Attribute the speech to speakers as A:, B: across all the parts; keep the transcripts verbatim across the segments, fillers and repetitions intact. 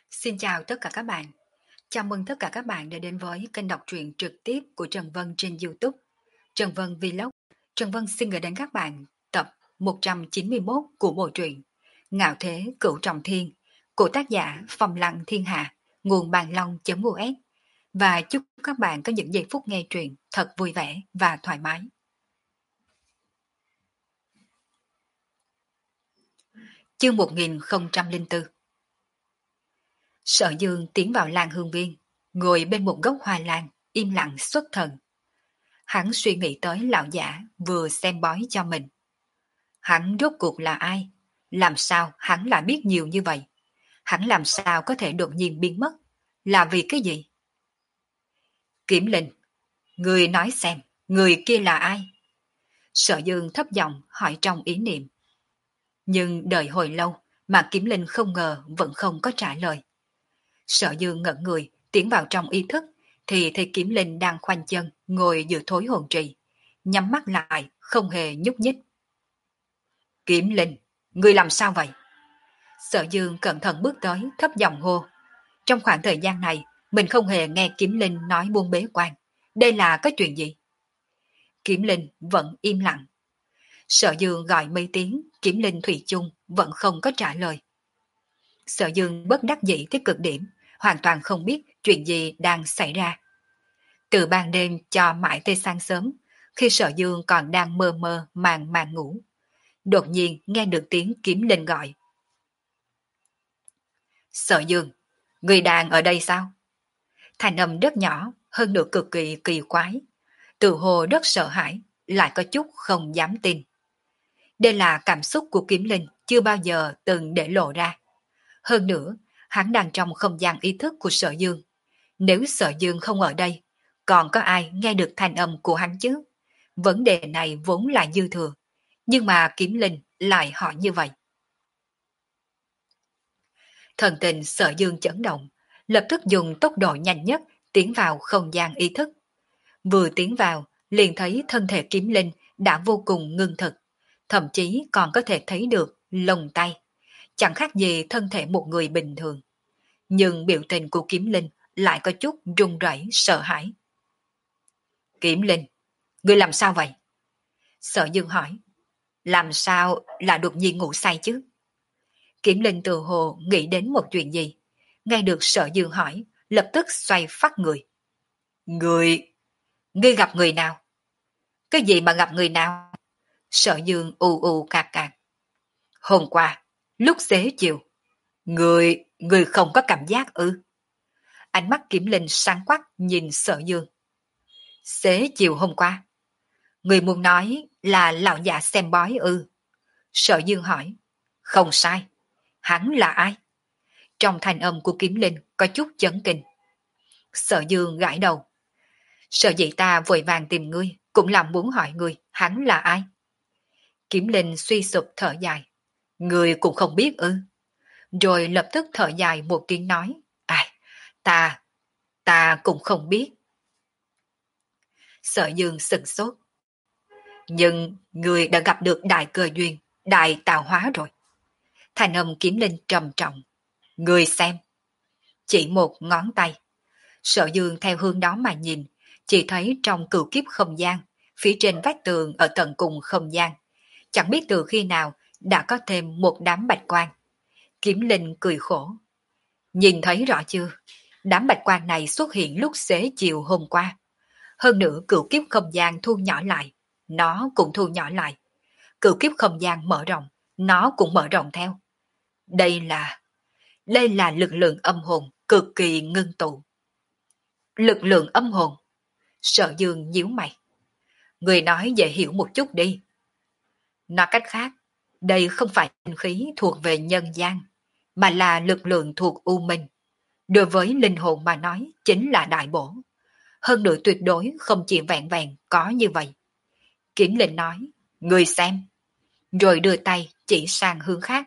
A: Xin chào tất cả các bạn. Chào mừng tất cả các bạn đã đến với kênh đọc truyện trực tiếp của Trần Vân trên YouTube. Trần Vân Vlog. Trần Vân xin gửi đến các bạn tập một trăm chín mươi mốt của bộ truyện Ngạo Thế Cửu Trọng Thiên của tác giả Phong Lăng Thiên Hạ, nguồn bàn long.us. Và chúc các bạn có những giây phút nghe truyện thật vui vẻ và thoải mái. Chương một nghìn không trăm lẻ bốn. Sở Dương tiến vào Lan Hương Viên, ngồi bên một gốc hoa lan, im lặng xuất thần. Hắn suy nghĩ tới lão giả vừa xem bói cho mình. Hắn rốt cuộc là ai? Làm sao hắn lại biết nhiều như vậy? Hắn làm sao có thể đột nhiên biến mất? Là vì cái gì? Kiểm Linh, người nói xem, người kia là ai? Sở Dương thấp giọng hỏi trong ý niệm. Nhưng đợi hồi lâu mà Kiểm Linh không ngờ vẫn không có trả lời. Sở Dương ngẩn người, tiến vào trong ý thức, thì thấy Kiếm Linh đang khoanh chân, ngồi giữa thối hồn trì, nhắm mắt lại, không hề nhúc nhích. Kiếm Linh, ngươi làm sao vậy? Sở Dương cẩn thận bước tới, thấp giọng hô. Trong khoảng thời gian này, mình không hề nghe Kiếm Linh nói buông bế quan. Đây là cái chuyện gì? Kiếm Linh vẫn im lặng. Sở Dương gọi mấy tiếng, Kiếm Linh thủy chung vẫn không có trả lời. Sở Dương bất đắc dĩ tới cực điểm, hoàn toàn không biết chuyện gì đang xảy ra. Từ ban đêm cho mãi tới sáng sớm, khi Sở Dương còn đang mơ mơ màng màng ngủ, đột nhiên nghe được tiếng Kiếm Linh gọi. Sở Dương, người đang ở đây sao? Thành âm rất nhỏ, hơn nữa cực kỳ kỳ quái. Từ hồ rất sợ hãi, lại có chút không dám tin. Đây là cảm xúc của Kiếm Linh chưa bao giờ từng để lộ ra. Hơn nữa, hắn đang trong không gian ý thức của Sở Dương. Nếu Sở Dương không ở đây, còn có ai nghe được thanh âm của hắn chứ? Vấn đề này vốn là dư thừa, nhưng mà Kiếm Linh lại hỏi như vậy. Thần tình Sở Dương chấn động, lập tức dùng tốc độ nhanh nhất tiến vào không gian ý thức. Vừa tiến vào, liền thấy thân thể Kiếm Linh đã vô cùng ngưng thực, thậm chí còn có thể thấy được lồng tay, chẳng khác gì thân thể một người bình thường. Nhưng biểu tình của Kiếm Linh lại có chút run rẩy sợ hãi. Kiếm Linh, ngươi làm sao vậy? Sở Dương hỏi. Làm sao là đột nhiên ngủ say chứ? Kiếm Linh từ hồ nghĩ đến một chuyện gì. Nghe được Sở Dương hỏi, lập tức xoay phát người. Người... Ngươi gặp người nào? Cái gì mà gặp người nào? Sở Dương ù ù cạc cạc. Hôm qua, lúc xế chiều. Người... Người không có cảm giác ư? Ánh mắt Kiếm Linh sáng quắc nhìn Sở Dương. Xế chiều hôm qua. Người muốn nói là lão già xem bói ư? Sở Dương hỏi. Không sai. Hắn là ai? Trong thanh âm của Kiếm Linh có chút chấn kinh. Sở Dương gãi đầu. Sở dĩ ta vội vàng tìm ngươi, cũng là muốn hỏi ngươi hắn là ai? Kiếm Linh suy sụp thở dài. Ngươi cũng không biết ư? Rồi lập tức thở dài một tiếng nói. Ai, ta, ta cũng không biết. Sở Dương sừng sốt. Nhưng ngươi đã gặp được đại cơ duyên, đại tạo hóa rồi. Thành âm Kiếm Linh trầm trọng. Ngươi xem. Chỉ một ngón tay. Sở Dương theo hướng đó mà nhìn, chỉ thấy trong cửu kiếp không gian, phía trên vách tường ở tận cùng không gian, chẳng biết từ khi nào đã có thêm một đám bạch quang. Kiếm Linh cười khổ. Nhìn thấy rõ chưa? Đám bạch quang này xuất hiện lúc xế chiều hôm qua. Hơn nữa cửu kiếp không gian thu nhỏ lại, nó cũng thu nhỏ lại. Cửu kiếp không gian mở rộng, nó cũng mở rộng theo. Đây là... Đây là lực lượng âm hồn cực kỳ ngưng tụ. Lực lượng âm hồn. Sở Dương nhíu mày. Người nói dễ hiểu một chút đi. Nói cách khác, đây không phải linh khí thuộc về nhân gian, mà là lực lượng thuộc u minh. Đối với linh hồn mà nói chính là đại bổ. Hơn nữa tuyệt đối không chỉ vẹn vẹn có như vậy. Kiếm Linh nói, người xem. Rồi đưa tay chỉ sang hướng khác.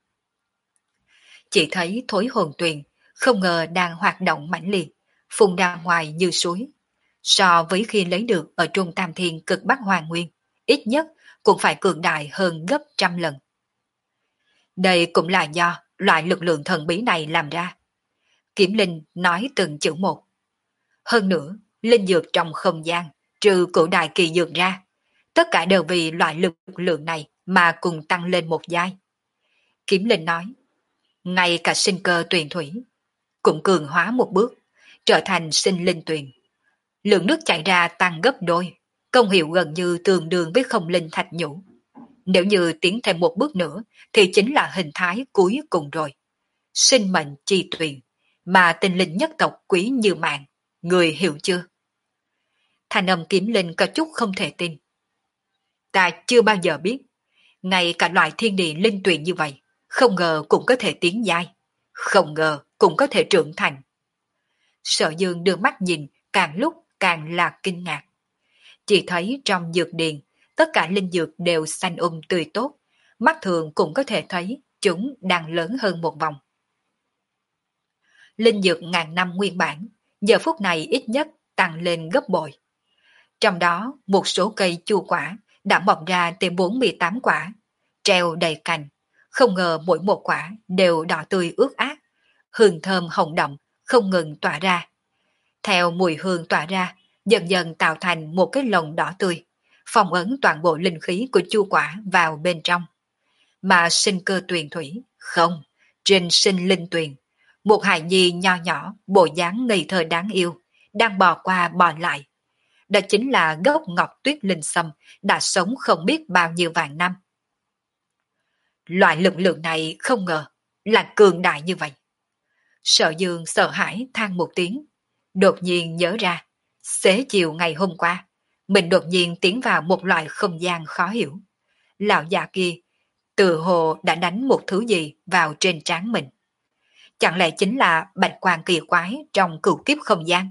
A: Chỉ thấy thối hồn tuyền không ngờ đang hoạt động mãnh liệt, phun ra ngoài như suối. So với khi lấy được ở Trung Tam Thiên cực Bắc Hoàng Nguyên, ít nhất cũng phải cường đại hơn gấp trăm lần. Đây cũng là do loại lực lượng thần bí này làm ra. Kiểm Linh nói từng chữ một. Hơn nữa, linh dược trong không gian, trừ cổ đại kỳ dược ra, tất cả đều vì loại lực lượng này mà cùng tăng lên một giai. Kiểm Linh nói, ngay cả sinh cơ tuyền thủy, cũng cường hóa một bước, trở thành sinh linh tuyền. Lượng nước chảy ra tăng gấp đôi, công hiệu gần như tương đương với không linh thạch nhũ. Nếu như tiến thêm một bước nữa, thì chính là hình thái cuối cùng rồi. Sinh mệnh chi tuyền, mà tinh linh nhất tộc quý như mạng, người hiểu chưa? Thanh âm Kiếm Linh có chút không thể tin. Ta chưa bao giờ biết, ngay cả loại thiên địa linh tuyền như vậy, không ngờ cũng có thể tiến giai, không ngờ cũng có thể trưởng thành. Sở Dương đưa mắt nhìn, càng lúc càng là kinh ngạc. Chỉ thấy trong dược điền, tất cả linh dược đều xanh um tươi tốt, mắt thường cũng có thể thấy chúng đang lớn hơn một vòng. Linh dược ngàn năm nguyên bản, giờ phút này ít nhất tăng lên gấp bội. Trong đó, một số cây chu quả đã mọc ra tới bốn mươi tám quả, treo đầy cành. Không ngờ mỗi một quả đều đỏ tươi ướt át, hương thơm hồng đậm, không ngừng tỏa ra. Theo mùi hương tỏa ra, dần dần tạo thành một cái lồng đỏ tươi, phong ấn toàn bộ linh khí của chu quả vào bên trong. Mà sinh cơ tuyền thủy, không, trên sinh linh tuyền, một hài nhi nho nhỏ, bộ dáng ngây thơ đáng yêu, đang bò qua bò lại. Đó chính là gốc ngọc tuyết linh sâm, đã sống không biết bao nhiêu vạn năm. Loại lực lượng này không ngờ là cường đại như vậy. Sở Dương sợ hãi than một tiếng, đột nhiên nhớ ra, xế chiều ngày hôm qua, mình đột nhiên tiến vào một loại không gian khó hiểu. Lão già kia, từ hồ đã đánh một thứ gì vào trên trán mình. Chẳng lẽ chính là bạch quang kỳ quái trong cửu kiếp không gian?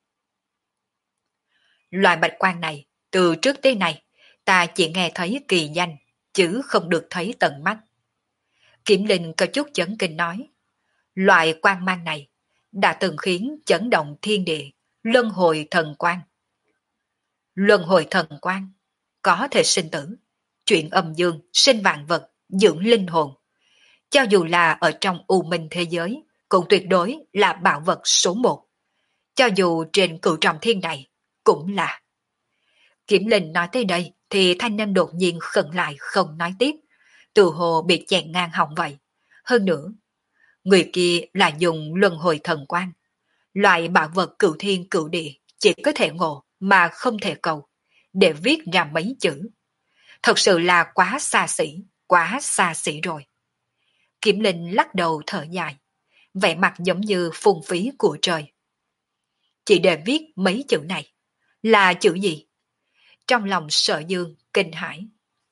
A: Loại bạch quang này, từ trước tới nay, ta chỉ nghe thấy kỳ danh, chứ không được thấy tận mắt. Kiểm Linh có chút chấn kinh nói, loại quang mang này đã từng khiến chấn động thiên địa, luân hồi thần quang. Luân hồi thần quang, có thể sinh tử, chuyện âm dương, sinh vạn vật, dưỡng linh hồn. Cho dù là ở trong u minh thế giới, cũng tuyệt đối là bảo vật số một. Cho dù trên cửu trọng thiên này, cũng là. Kiểm Linh nói tới đây, thì thanh âm đột nhiên khẩn lại không nói tiếp, từ hồ bị chèn ngang họng vậy. Hơn nữa, người kia là dùng luân hồi thần quang. Loại bảo vật cửu thiên cửu địa chỉ có thể ngộ mà không thể cầu, để viết ra mấy chữ. Thật sự là quá xa xỉ, quá xa xỉ rồi. Kiểm Linh lắc đầu thở dài, vẻ mặt giống như phung phí của trời. Chỉ để viết mấy chữ này, là chữ gì? Trong lòng Sở Dương kinh hãi.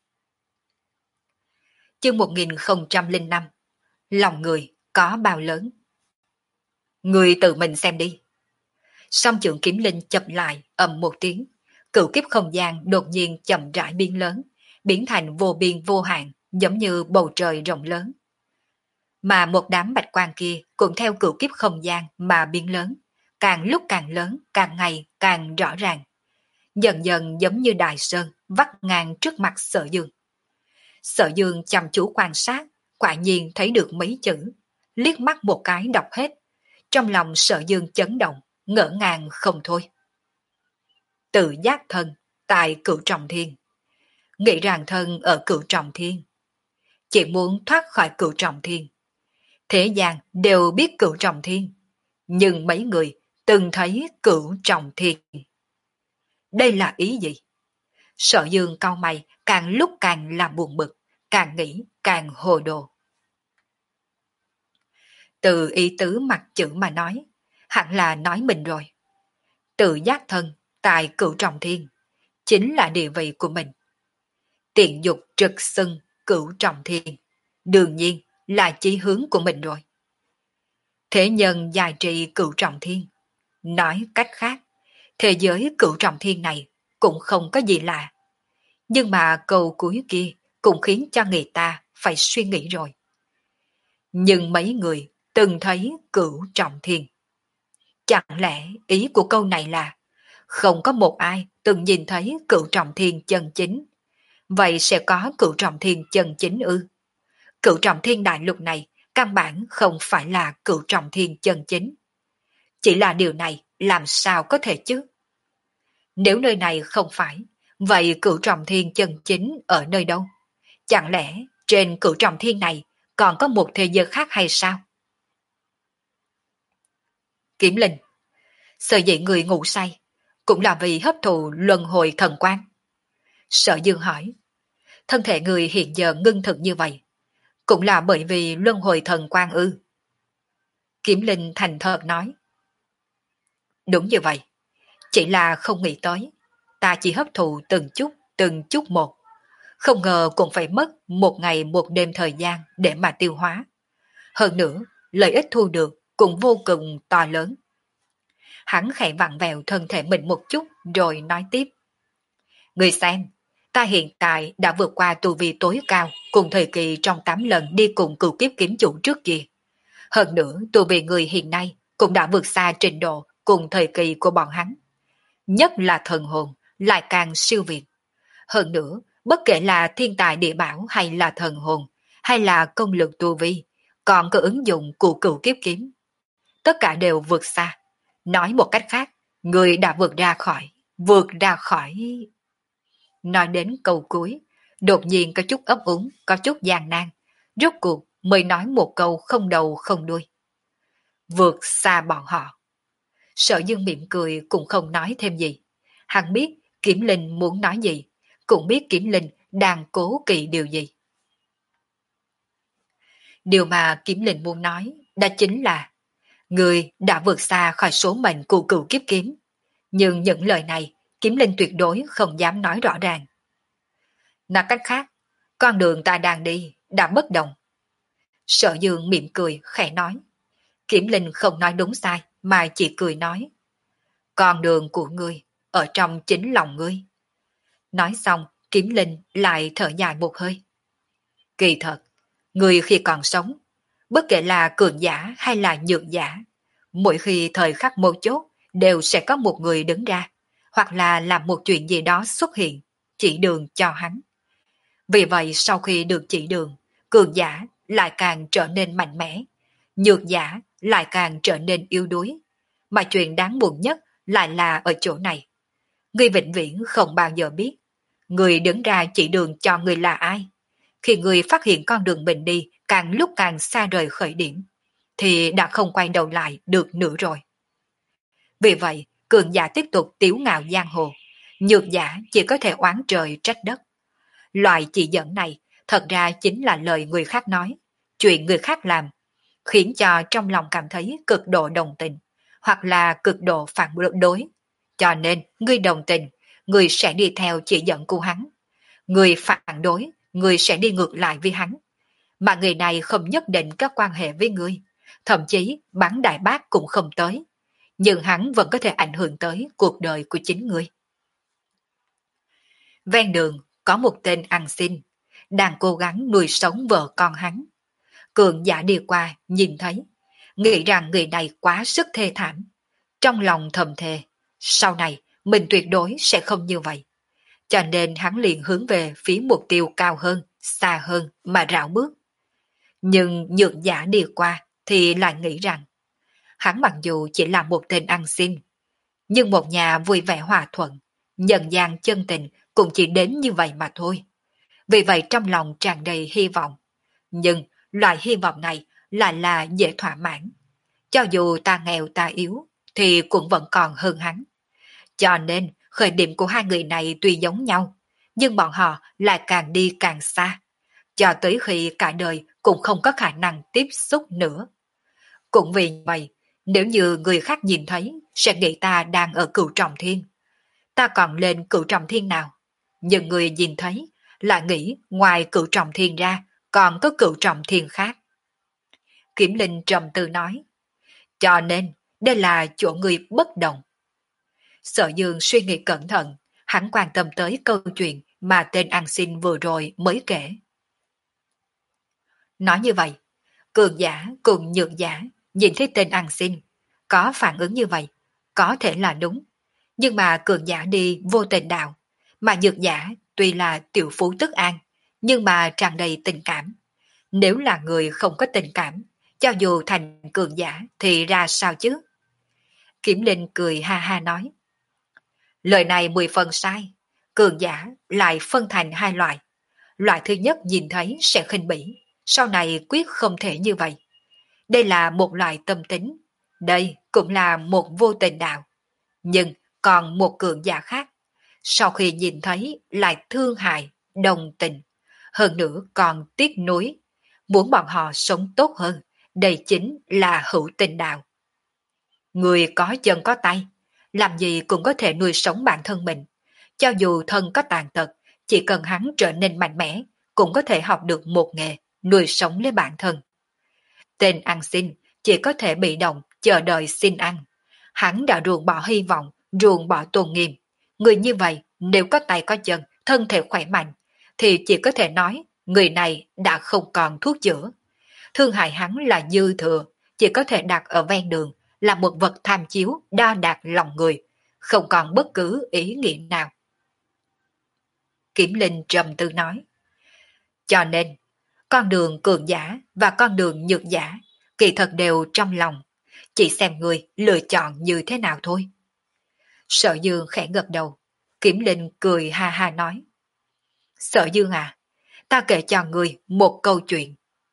A: Chương một nghìn không trăm lẻ năm, lòng người có bao lớn? Người tự mình xem đi. Song trưởng Kiếm Linh chập lại ầm một tiếng, cửu kiếp không gian đột nhiên chậm rãi biến lớn, biến thành vô biên vô hạn, giống như bầu trời rộng lớn. Mà một đám bạch quang kia cũng theo cửu kiếp không gian mà biến lớn, càng lúc càng lớn, càng ngày càng rõ ràng. Dần dần giống như đại sơn vắt ngang trước mặt Sở Dương. Sở Dương chăm chú quan sát, quả nhiên thấy được mấy chữ, liếc mắt một cái đọc hết. Trong lòng Sở Dương chấn động, ngỡ ngàng không thôi. Tự giác thân tại cửu trọng thiên. Nghĩ rằng thân ở cửu trọng thiên, chỉ muốn thoát khỏi cửu trọng thiên. Thế gian đều biết cửu trọng thiên, nhưng mấy người từng thấy cửu trọng thiên. Đây là ý gì? Sở Dương cau mày, càng lúc càng làm buồn bực, càng nghĩ càng hồ đồ. Từ ý tứ mặt chữ mà nói, hẳn là nói mình rồi. Tự giác thân tại cửu trọng thiên, chính là địa vị của mình. Tiện dục trực xưng cửu trọng thiên, đương nhiên là chí hướng của mình rồi. Thế nhân giải trị cửu trọng thiên, nói cách khác, thế giới cửu trọng thiên này cũng không có gì lạ. Nhưng mà câu cuối kia cũng khiến cho người ta phải suy nghĩ rồi. Nhưng mấy người từng thấy cửu trọng thiên. Chẳng lẽ ý của câu này là không có một ai từng nhìn thấy cửu trọng thiên chân chính? Vậy sẽ có cửu trọng thiên chân chính ư? Cửu trọng thiên đại lục này căn bản không phải là cửu trọng thiên chân chính. Chỉ là điều này làm sao có thể chứ? Nếu nơi này không phải, vậy cửu trọng thiên chân chính ở nơi đâu? Chẳng lẽ trên cửu trọng thiên này còn có một thế giới khác hay sao? Kiểm Linh, sợ dĩ người ngủ say, cũng là vì hấp thụ luân hồi thần quan. Sở Dương hỏi, thân thể người hiện giờ ngưng thực như vậy, cũng là bởi vì luân hồi thần quan ư? Kiểm Linh thành thật nói, đúng như vậy, chỉ là không nghĩ tới, ta chỉ hấp thụ từng chút, từng chút một. Không ngờ cũng phải mất một ngày một đêm thời gian để mà tiêu hóa. Hơn nữa, lợi ích thu được cũng vô cùng to lớn. Hắn khẽ vặn vẹo thân thể mình một chút rồi nói tiếp. Người xem, ta hiện tại đã vượt qua tu vi tối cao cùng thời kỳ trong tám lần đi cùng cửu kiếp kiếm chủ trước kia. Hơn nữa, tu vi người hiện nay cũng đã vượt xa trình độ cùng thời kỳ của bọn hắn. Nhất là thần hồn, lại càng siêu việt. Hơn nữa, bất kể là thiên tài địa bảo hay là thần hồn, hay là công lực tu vi, còn có ứng dụng của cửu kiếp kiếm. Tất cả đều vượt xa. Nói một cách khác, người đã vượt ra khỏi, vượt ra khỏi... Nói đến câu cuối, đột nhiên có chút ấp úng, có chút gian nan. Rốt cuộc mới nói một câu không đầu không đuôi. Vượt xa bọn họ. Sở Dương mỉm cười cũng không nói thêm gì. Hắn biết Kiểm Linh muốn nói gì, cũng biết Kiểm Linh đang cố kỵ điều gì. Điều mà Kiểm Linh muốn nói đó chính là người đã vượt xa khỏi số mệnh của cửu kiếp kiếm. Nhưng những lời này Kiểm Linh tuyệt đối không dám nói rõ ràng. Nói cách khác, con đường ta đang đi đã bất đồng. Sở Dương mỉm cười khẽ nói. Kiểm Linh không nói đúng sai mà chỉ cười nói. Con đường của ngươi ở trong chính lòng ngươi. Nói xong, Kiểm Linh lại thở dài một hơi. Kỳ thật, người khi còn sống, bất kể là cường giả hay là nhược giả, mỗi khi thời khắc mấu chốt đều sẽ có một người đứng ra, hoặc là làm một chuyện gì đó xuất hiện, chỉ đường cho hắn. Vì vậy sau khi được chỉ đường, cường giả lại càng trở nên mạnh mẽ, nhược giả lại càng trở nên yếu đuối. Mà chuyện đáng buồn nhất lại là ở chỗ này. Ngươi vĩnh viễn không bao giờ biết người đứng ra chỉ đường cho người là ai. Khi người phát hiện con đường mình đi càng lúc càng xa rời khởi điểm, thì đã không quay đầu lại được nữa rồi. Vì vậy, cường giả tiếp tục tiếu ngạo giang hồ, nhược giả chỉ có thể oán trời trách đất. Loại chỉ dẫn này thật ra chính là lời người khác nói, chuyện người khác làm, khiến cho trong lòng cảm thấy cực độ đồng tình, hoặc là cực độ phản đối. Cho nên, người đồng tình, người sẽ đi theo chỉ dẫn của hắn. Người phản đối, người sẽ đi ngược lại với hắn. Mà người này không nhất định có quan hệ với người, thậm chí bán đại bác cũng không tới. Nhưng hắn vẫn có thể ảnh hưởng tới cuộc đời của chính người. Ven đường có một tên ăn xin, đang cố gắng nuôi sống vợ con hắn. Cường giả đi qua, nhìn thấy, nghĩ rằng người này quá sức thê thảm. Trong lòng thầm thề, sau này mình tuyệt đối sẽ không như vậy. Cho nên hắn liền hướng về phía mục tiêu cao hơn, xa hơn mà rảo bước. Nhưng nhược giả đi qua thì lại nghĩ rằng, hắn mặc dù chỉ là một tên ăn xin, nhưng một nhà vui vẻ hòa thuận, nhân gian chân tình cũng chỉ đến như vậy mà thôi. Vì vậy trong lòng tràn đầy hy vọng. Nhưng loại hy vọng này lại là dễ thỏa mãn. Cho dù ta nghèo ta yếu, thì cũng vẫn còn hơn hắn. Cho nên khởi điểm của hai người này tuy giống nhau, nhưng bọn họ lại càng đi càng xa, cho tới khi cả đời cũng không có khả năng tiếp xúc nữa. Cũng vì vậy, nếu như người khác nhìn thấy, sẽ nghĩ ta đang ở cửu trọng thiên. Ta còn lên cửu trọng thiên nào? Nhưng người nhìn thấy, lại nghĩ ngoài cửu trọng thiên ra, còn có cửu trọng thiên khác. Kiểm Linh trầm tư nói, cho nên đây là chỗ người bất đồng. Sở Dương suy nghĩ cẩn thận, hắn quan tâm tới câu chuyện mà tên ăn xin vừa rồi mới kể. Nói như vậy, cường giả cùng nhược giả nhìn thấy tên ăn xin, có phản ứng như vậy, có thể là đúng. Nhưng mà cường giả đi vô tình đạo, mà nhược giả tuy là tiểu phú tức an, nhưng mà tràn đầy tình cảm. Nếu là người không có tình cảm, cho dù thành cường giả thì ra sao chứ? Kiểm Linh cười ha ha nói. Lời này mười phần sai. Cường giả lại phân thành hai loại. Loại thứ nhất nhìn thấy sẽ khinh bỉ, sau này quyết không thể như vậy. Đây là một loại tâm tính, đây cũng là một vô tình đạo. Nhưng còn một cường giả khác, sau khi nhìn thấy lại thương hại, đồng tình, hơn nữa còn tiếc nuối, muốn bọn họ sống tốt hơn, đây chính là hữu tình đạo. Người có chân có tay, làm gì cũng có thể nuôi sống bản thân mình. Cho dù thân có tàn tật, chỉ cần hắn trở nên mạnh mẽ, cũng có thể học được một nghề, nuôi sống lấy bản thân. Tên ăn xin chỉ có thể bị động, chờ đợi xin ăn. Hắn đã ruồng bỏ hy vọng, ruồng bỏ tôn nghiêm. Người như vậy, nếu có tay có chân, thân thể khỏe mạnh, thì chỉ có thể nói người này đã không còn thuốc chữa. Thương hại hắn là dư thừa, chỉ có thể đặt ở ven đường, là một vật tham chiếu đo đạc lòng người, không còn bất cứ ý nghĩa nào. Kiểm Linh trầm tư nói. Cho nên, con đường cường giả và con đường nhược giả kỳ thật đều trong lòng, chỉ xem người lựa chọn như thế nào thôi. Sở Dương khẽ gật đầu, Kiểm Linh cười ha ha nói. Sở Dương à, ta kể cho người một câu chuyện.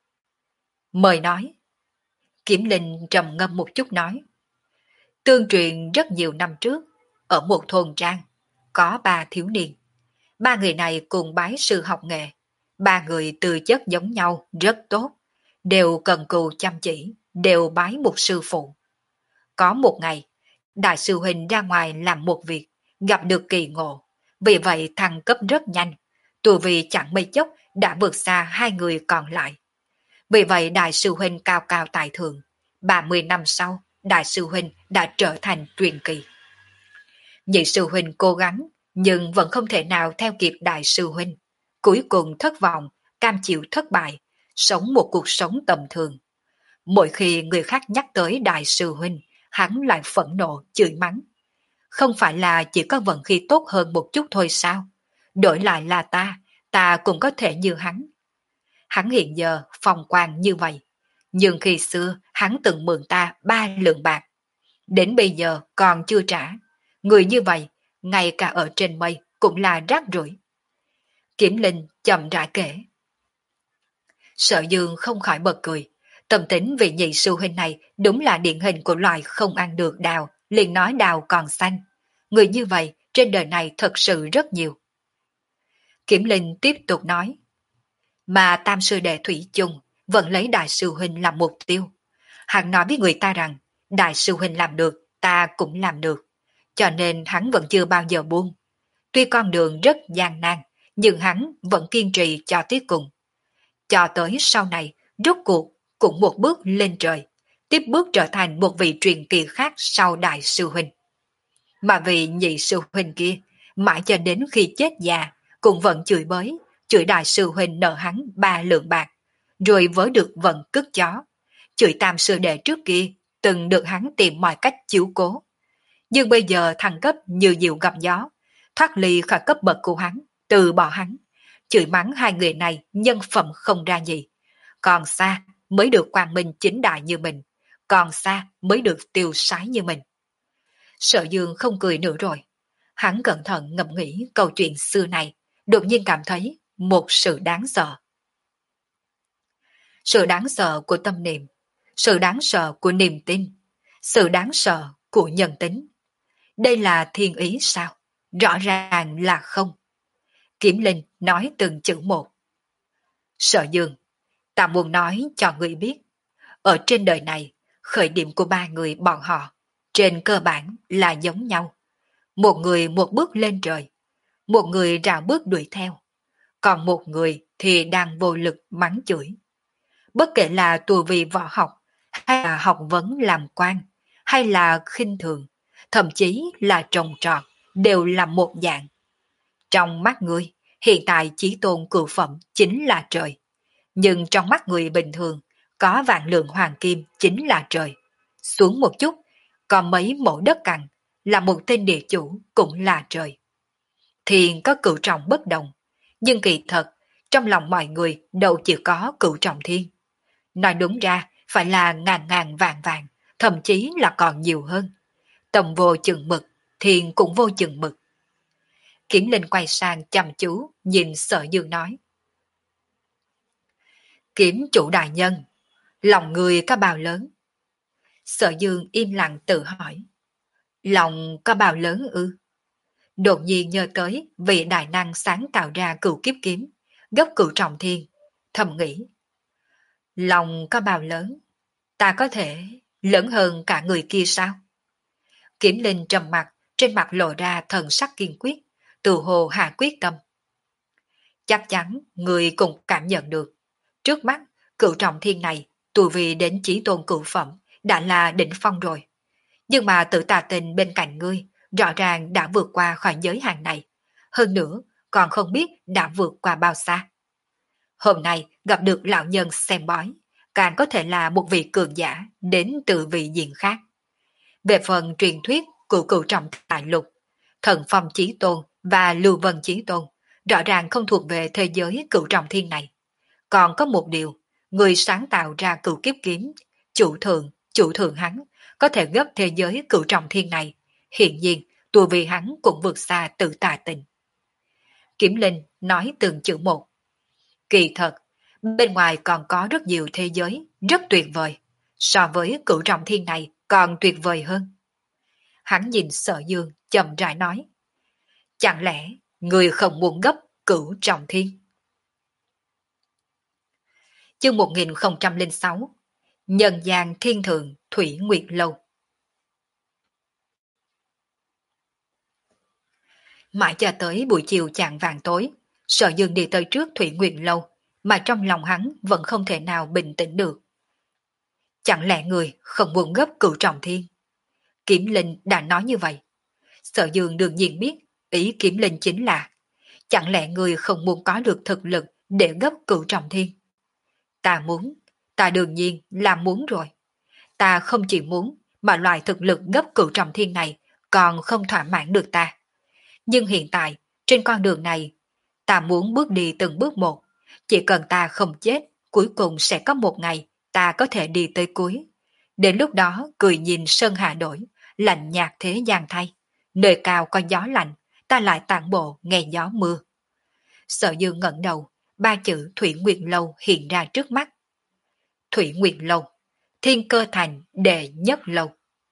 A: Mời nói. Kiểm Linh trầm ngâm một chút nói. Tương truyền rất nhiều năm trước, ở một thôn trang, có ba thiếu niên. Ba người này cùng bái sư học nghệ. Ba người tư chất giống nhau, rất tốt, đều cần cù chăm chỉ, đều bái một sư phụ. Có một ngày, đại sư huynh ra ngoài làm một việc, gặp được kỳ ngộ, vì vậy thăng cấp rất nhanh, tu vi chẳng mấy chốc đã vượt xa hai người còn lại. Vì vậy đại sư huynh cao cao tại thượng, ba mươi năm sau, đại sư huynh đã trở thành truyền kỳ. Nhị sư huynh cố gắng, nhưng vẫn không thể nào theo kịp đại sư huynh. Cuối cùng thất vọng, cam chịu thất bại, sống một cuộc sống tầm thường. Mỗi khi người khác nhắc tới đại sư huynh, hắn lại phẫn nộ, chửi mắng. Không phải là chỉ có vận khí tốt hơn một chút thôi sao? Đổi lại là ta, ta cũng có thể như hắn. Hắn hiện giờ phong quang như vậy, nhưng khi xưa hắn từng mượn ta ba lượng bạc. Đến bây giờ còn chưa trả. Người như vậy, ngay cả ở trên mây cũng là rác rưởi. Kiểm Linh chậm rãi kể. Sở Dương không khỏi bật cười. Tâm tính vị nhị sư huynh này đúng là điển hình của loài không ăn được đào, liền nói đào còn xanh. Người như vậy trên đời này thật sự rất nhiều. Kiểm Linh tiếp tục nói. Mà tam sư đệ Thủy chung vẫn lấy đại sư huynh làm mục tiêu. Hắn nói với người ta rằng đại sư huynh làm được, ta cũng làm được. Cho nên hắn vẫn chưa bao giờ buông. Tuy con đường rất gian nan, nhưng hắn vẫn kiên trì cho tới cùng. Cho tới sau này, rốt cuộc cũng một bước lên trời, tiếp bước trở thành một vị truyền kỳ khác sau đại sư huynh. Mà vị nhị sư huynh kia, mãi cho đến khi chết già, cũng vẫn chửi bới, chửi đại sư huynh nợ hắn ba lượng bạc, rồi với được vận cất chó. Chửi tam sư đệ trước kia, từng được hắn tìm mọi cách chiếu cố. Nhưng bây giờ thăng cấp như diều gặp gió, thoát ly khỏi cấp bậc của hắn, từ bỏ hắn, chửi mắng hai người này nhân phẩm không ra gì. Còn xa mới được quang minh chính đại như mình, còn xa mới được tiêu sái như mình. Sở Dương không cười nữa rồi. Hắn cẩn thận ngẫm nghĩ câu chuyện xưa này, đột nhiên cảm thấy một sự đáng sợ. Sự đáng sợ của tâm niệm, sự đáng sợ của niềm tin, sự đáng sợ của nhân tính. Đây là thiên ý sao? Rõ ràng là không. Kiểm Linh nói từng chữ một. Sở Dương, ta muốn nói cho người biết, ở trên đời này, khởi điểm của ba người bọn họ, trên cơ bản là giống nhau. Một người một bước lên trời, một người rào bước đuổi theo, còn một người thì đang vô lực mắng chửi. Bất kể là tu vi võ học, hay là học vấn làm quan, hay là khinh thường, thậm chí là trồng trọt, đều là một dạng. Trong mắt người, hiện tại chí tôn cửu phẩm chính là trời. Nhưng trong mắt người bình thường, có vạn lượng hoàng kim chính là trời. Xuống một chút, còn mấy mẫu đất cằn, là một tên địa chủ cũng là trời. Thiền có cửu trọng bất đồng, nhưng kỳ thật, trong lòng mọi người đâu chỉ có Cửu Trọng Thiên. Nói đúng ra phải là ngàn ngàn vạn vạn, thậm chí là còn nhiều hơn. Tầm vô chừng mực, thiên cũng vô chừng mực. Kiếm Linh quay sang chăm chú, nhìn Sở Dương nói. Kiếm chủ đại nhân, lòng người có bao lớn? Sở Dương im lặng tự hỏi. Lòng có bao lớn ư? Đột nhiên nhớ tới vị đại năng sáng tạo ra cửu kiếp kiếm, gốc Cửu Trọng Thiên, thầm nghĩ. Lòng có bao lớn? Ta có thể lớn hơn cả người kia sao? Kiếm Linh trầm mặt, trên mặt lộ ra thần sắc kiên quyết, từ hồ hạ quyết tâm. Chắc chắn người cũng cảm nhận được. Trước mắt, Cửu Trọng Thiên này, tu vi đến chí tôn cửu phẩm, đã là đỉnh phong rồi. Nhưng mà tự tà tình bên cạnh ngươi, rõ ràng đã vượt qua khỏi giới hạn này. Hơn nữa, còn không biết đã vượt qua bao xa. Hôm nay gặp được lão nhân xem bói, càng có thể là một vị cường giả đến từ vị diện khác. Về phần truyền thuyết của Cửu Trọng Đại Lục, Thần Phong Chí Tôn và Lưu Vân Chí Tôn, rõ ràng không thuộc về thế giới Cửu Trọng Thiên này. Còn có một điều, người sáng tạo ra cửu kiếp kiếm, chủ thượng, chủ thượng hắn, có thể gấp thế giới Cửu Trọng Thiên này. Hiện nhiên, tu vi hắn cũng vượt xa tự tà tình. Kiếm Linh nói từng chữ một. Kỳ thật, bên ngoài còn có rất nhiều thế giới, rất tuyệt vời. So với Cửu Trọng Thiên này còn tuyệt vời hơn. Hắn nhìn Sở Dương, chậm rãi nói. Chẳng lẽ, người không muốn gấp Cửu Trọng Thiên? Chương một nghìn không trăm lẻ sáu. Nhân gian thiên thượng Thủy Nguyệt Lâu. Mãi cho tới buổi chiều chạng vàng tối, Sở Dương đi tới trước Thủy Nguyệt Lâu, mà trong lòng hắn vẫn không thể nào bình tĩnh được. Chẳng lẽ người không muốn gấp Cửu Trọng Thiên? Kiếm Linh đã nói như vậy. Sở Dương đương nhiên biết, ý Kiếm Linh chính là chẳng lẽ người không muốn có được thực lực để gấp Cửu Trọng Thiên? Ta muốn, ta đương nhiên là muốn rồi. Ta không chỉ muốn, mà loại thực lực gấp Cửu Trọng Thiên này còn không thỏa mãn được ta. Nhưng hiện tại, trên con đường này, ta muốn bước đi từng bước một. Chỉ cần ta không chết, cuối cùng sẽ có một ngày ta có thể đi tới cuối. Đến lúc đó cười nhìn sơn hà đổi, lạnh nhạt thế gian thay. Nơi cao có gió lạnh, ta lại tản bộ nghe gió mưa. Sở Dương ngẩng đầu, ba chữ Thủy Nguyệt Lâu hiện ra trước mắt. Thủy Nguyệt Lâu, Thiên Cơ Thành đệ nhất lâu.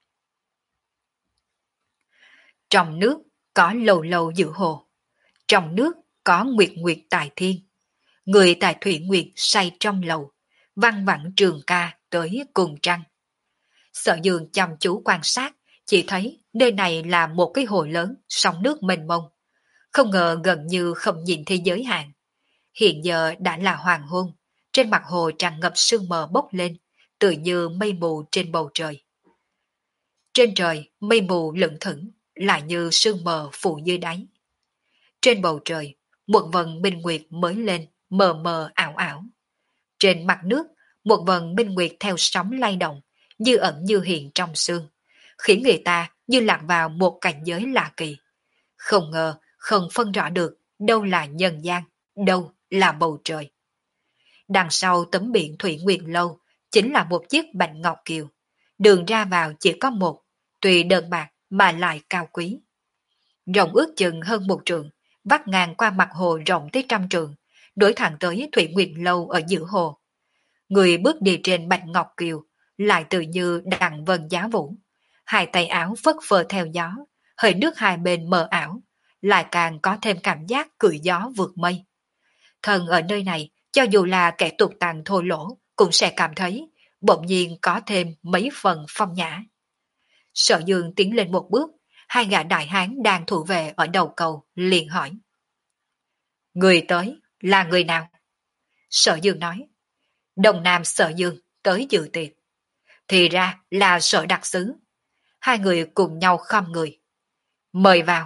A: Trong nước có lâu lâu giữ hồ. Trong nước có nguyệt nguyệt tài thiên. Người tại Thủy Nguyệt say trong lầu, văng vẳng trường ca tới cùng trăng. Sở Dương chăm chú quan sát, chỉ thấy nơi này là một cái hồ lớn, sóng nước mênh mông. Không ngờ gần như không nhìn thấy giới hạn. Hiện giờ đã là hoàng hôn, trên mặt hồ tràn ngập sương mờ bốc lên, tự như mây mù trên bầu trời. Trên trời, mây mù lững thững, lại như sương mờ phủ dưới đáy. Trên bầu trời, một vầng minh nguyệt mới lên, mờ mờ ảo ảo. Trên mặt nước, một vầng minh nguyệt theo sóng lay động, như ẩn như hiện trong sương, khiến người ta như lạc vào một cảnh giới lạ kỳ. Không ngờ, không phân rõ được đâu là nhân gian, đâu là bầu trời. Đằng sau tấm biển Thủy Nguyệt Lâu chính là một chiếc bạch ngọc kiều. Đường ra vào chỉ có một, tùy đơn bạc mà lại cao quý. Rộng ước chừng hơn một trượng, vắt ngang qua mặt hồ rộng tới trăm trượng, đối thẳng tới Thủy Nguyệt Lâu ở giữa hồ. Người bước đi trên bạch ngọc kiều, lại tự như đằng vân giá vũ. Hai tay áo phất phơ theo gió, hơi nước hai bên mờ ảo, lại càng có thêm cảm giác cưỡi gió vượt mây. Thần ở nơi này, cho dù là kẻ tục tàng thô lỗ, cũng sẽ cảm thấy bỗng nhiên có thêm mấy phần phong nhã. Sở Dương tiến lên một bước, hai gã đại hán đang thủ vệ ở đầu cầu, liền hỏi. Người tới là người nào? Sở Dương nói. Đông Nam Sở Dương tới dự tiệc. Thì ra là Sở đặc sứ. Hai người cùng nhau khom người. Mời vào.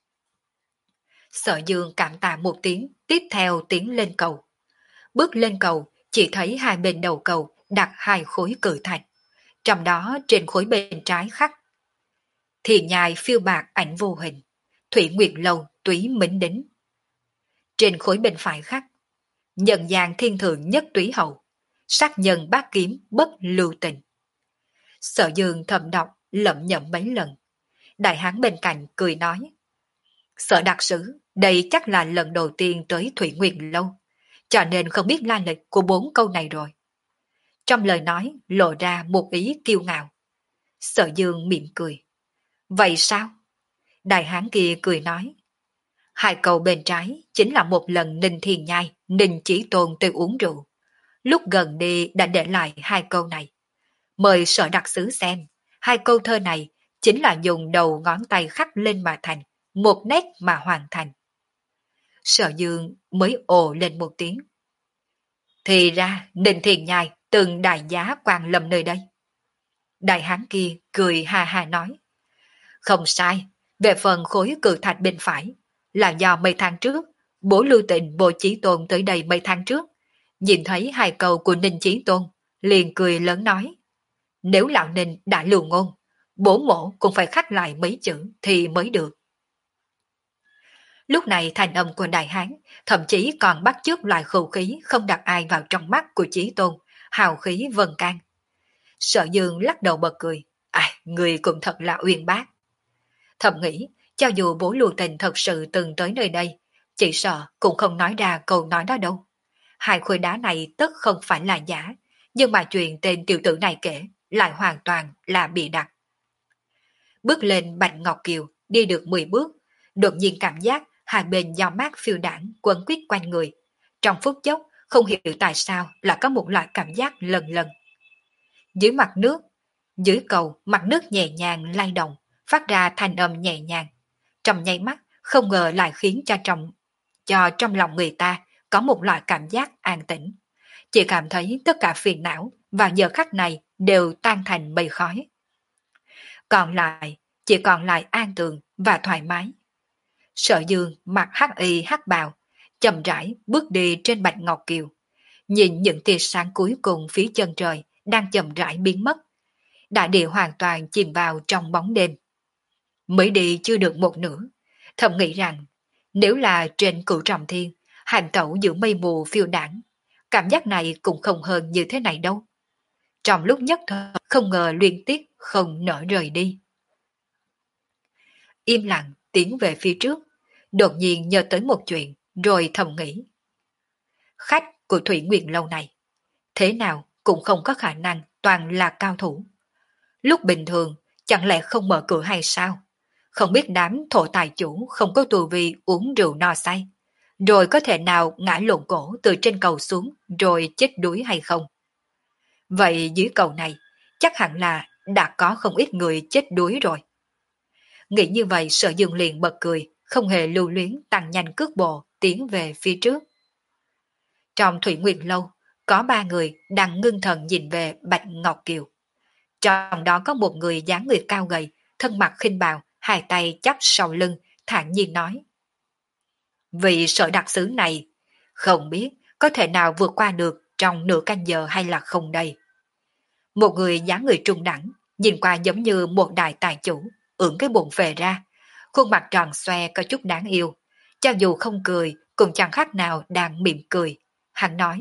A: Sở Dương cảm tạ một tiếng, tiếp theo tiến lên cầu. Bước lên cầu, chỉ thấy hai bên đầu cầu đặt hai khối cự thạch. Trong đó trên khối bên trái khắc Thiền nhai phiêu bạc ảnh vô hình, Thủy Nguyệt Lâu túy mính đính. Trên khối bên phải khắc Nhân gian thiên thượng nhất túy hậu, sát nhân bát kiếm bất lưu tình. Sở Dương thầm đọc lẩm nhẩm mấy lần. Đại hán bên cạnh cười nói, Sở đặc sứ, đây chắc là lần đầu tiên tới Thủy Nguyệt Lâu, cho nên không biết lai lịch của bốn câu này rồi. Trong lời nói lộ ra một ý kiêu ngạo. Sở Dương mỉm cười. Vậy sao? Đại hán kia cười nói. Hai câu bên trái chính là một lần Ninh Thiên Nhai, Ninh Chí Tôn tới uống rượu. Lúc gần đi đã để lại hai câu này. Mời sở đặc sứ xem, hai câu thơ này chính là dùng đầu ngón tay khắc lên mà thành, một nét mà hoàn thành. Sở Dương mới ồ lên một tiếng. Thì ra Ninh Thiên Nhai từng đại giá quan lâm nơi đây. Đại hán kia cười ha ha nói. Không sai, về phần khối cự thạch bên phải, là do mấy tháng trước, bố Lưu Tịnh Bồ Chí Tôn tới đây mấy tháng trước, nhìn thấy hai câu của Ninh Chí Tôn, liền cười lớn nói. Nếu lão Ninh đã lưu ngôn, bố mổ cũng phải khắc lại mấy chữ thì mới được. Lúc này thành âm của Đại Hán thậm chí còn bắt chước loại khẩu khí không đặt ai vào trong mắt của Chí Tôn, hào khí vần can. Sở Dương lắc đầu bật cười, à, người cũng thật là uyên bác. Thầm nghĩ, cho dù bố Lưu Tình thật sự từng tới nơi đây, chỉ sợ cũng không nói ra câu nói đó đâu. Hai khối đá này tất không phải là giả, nhưng mà chuyện tên tiểu tử này kể lại hoàn toàn là bị đặt. Bước lên Bạch Ngọc Kiều, đi được mười bước, đột nhiên cảm giác hai bên gió mát phiêu đảng quấn quýt quanh người. Trong phút chốc, không hiểu tại sao là có một loại cảm giác lần lần. Dưới mặt nước, dưới cầu, mặt nước nhẹ nhàng lay động, phát ra thanh âm nhẹ nhàng. Trong nháy mắt, không ngờ lại khiến cho trong, cho trong lòng người ta có một loại cảm giác an tĩnh. Chỉ cảm thấy tất cả phiền não vào giờ khắc này đều tan thành mây khói. Còn lại, chỉ còn lại an tường và thoải mái. Sở Dương mặc hắc y hắc bào, chậm rãi bước đi trên Bạch Ngọc Kiều, nhìn những tia sáng cuối cùng phía chân trời đang chậm rãi biến mất. Đại địa hoàn toàn chìm vào trong bóng đêm. Mới đi chưa được một nửa, thầm nghĩ rằng nếu là trên Cửu Trọng Thiên, hành tẩu giữa mây mù phiêu đảng, cảm giác này cũng không hơn như thế này đâu. Trong lúc nhất thời không ngờ liên tiếp không nỡ rời đi. Im lặng tiến về phía trước, đột nhiên nhớ tới một chuyện, rồi thầm nghĩ. Khách của Thủy Nguyệt Lâu này, thế nào cũng không có khả năng toàn là cao thủ. Lúc bình thường, chẳng lẽ không mở cửa hay sao? Không biết đám thổ tài chủ không có tù vi uống rượu no say, rồi có thể nào ngã lộn cổ từ trên cầu xuống rồi chết đuối hay không? Vậy dưới cầu này, chắc hẳn là đã có không ít người chết đuối rồi. Nghĩ như vậy Sở Dương liền bật cười, không hề lưu luyến tăng nhanh cước bộ tiến về phía trước. Trong Thủy Nguyệt Lâu, có ba người đang ngưng thần nhìn về Bạch Ngọc Kiều. Trong đó có một người dáng người cao gầy, thân mặc khinh bào, hai tay chắp sau lưng, thản nhiên nói. Vị sở đặc sứ này, không biết có thể nào vượt qua được trong nửa canh giờ hay là không đây? Một người dáng người trung đẳng, nhìn qua giống như một đại tài chủ, ưỡn cái bụng về ra, khuôn mặt tròn xoe có chút đáng yêu, cho dù không cười cũng chẳng khác nào đang mỉm cười. Hắn nói.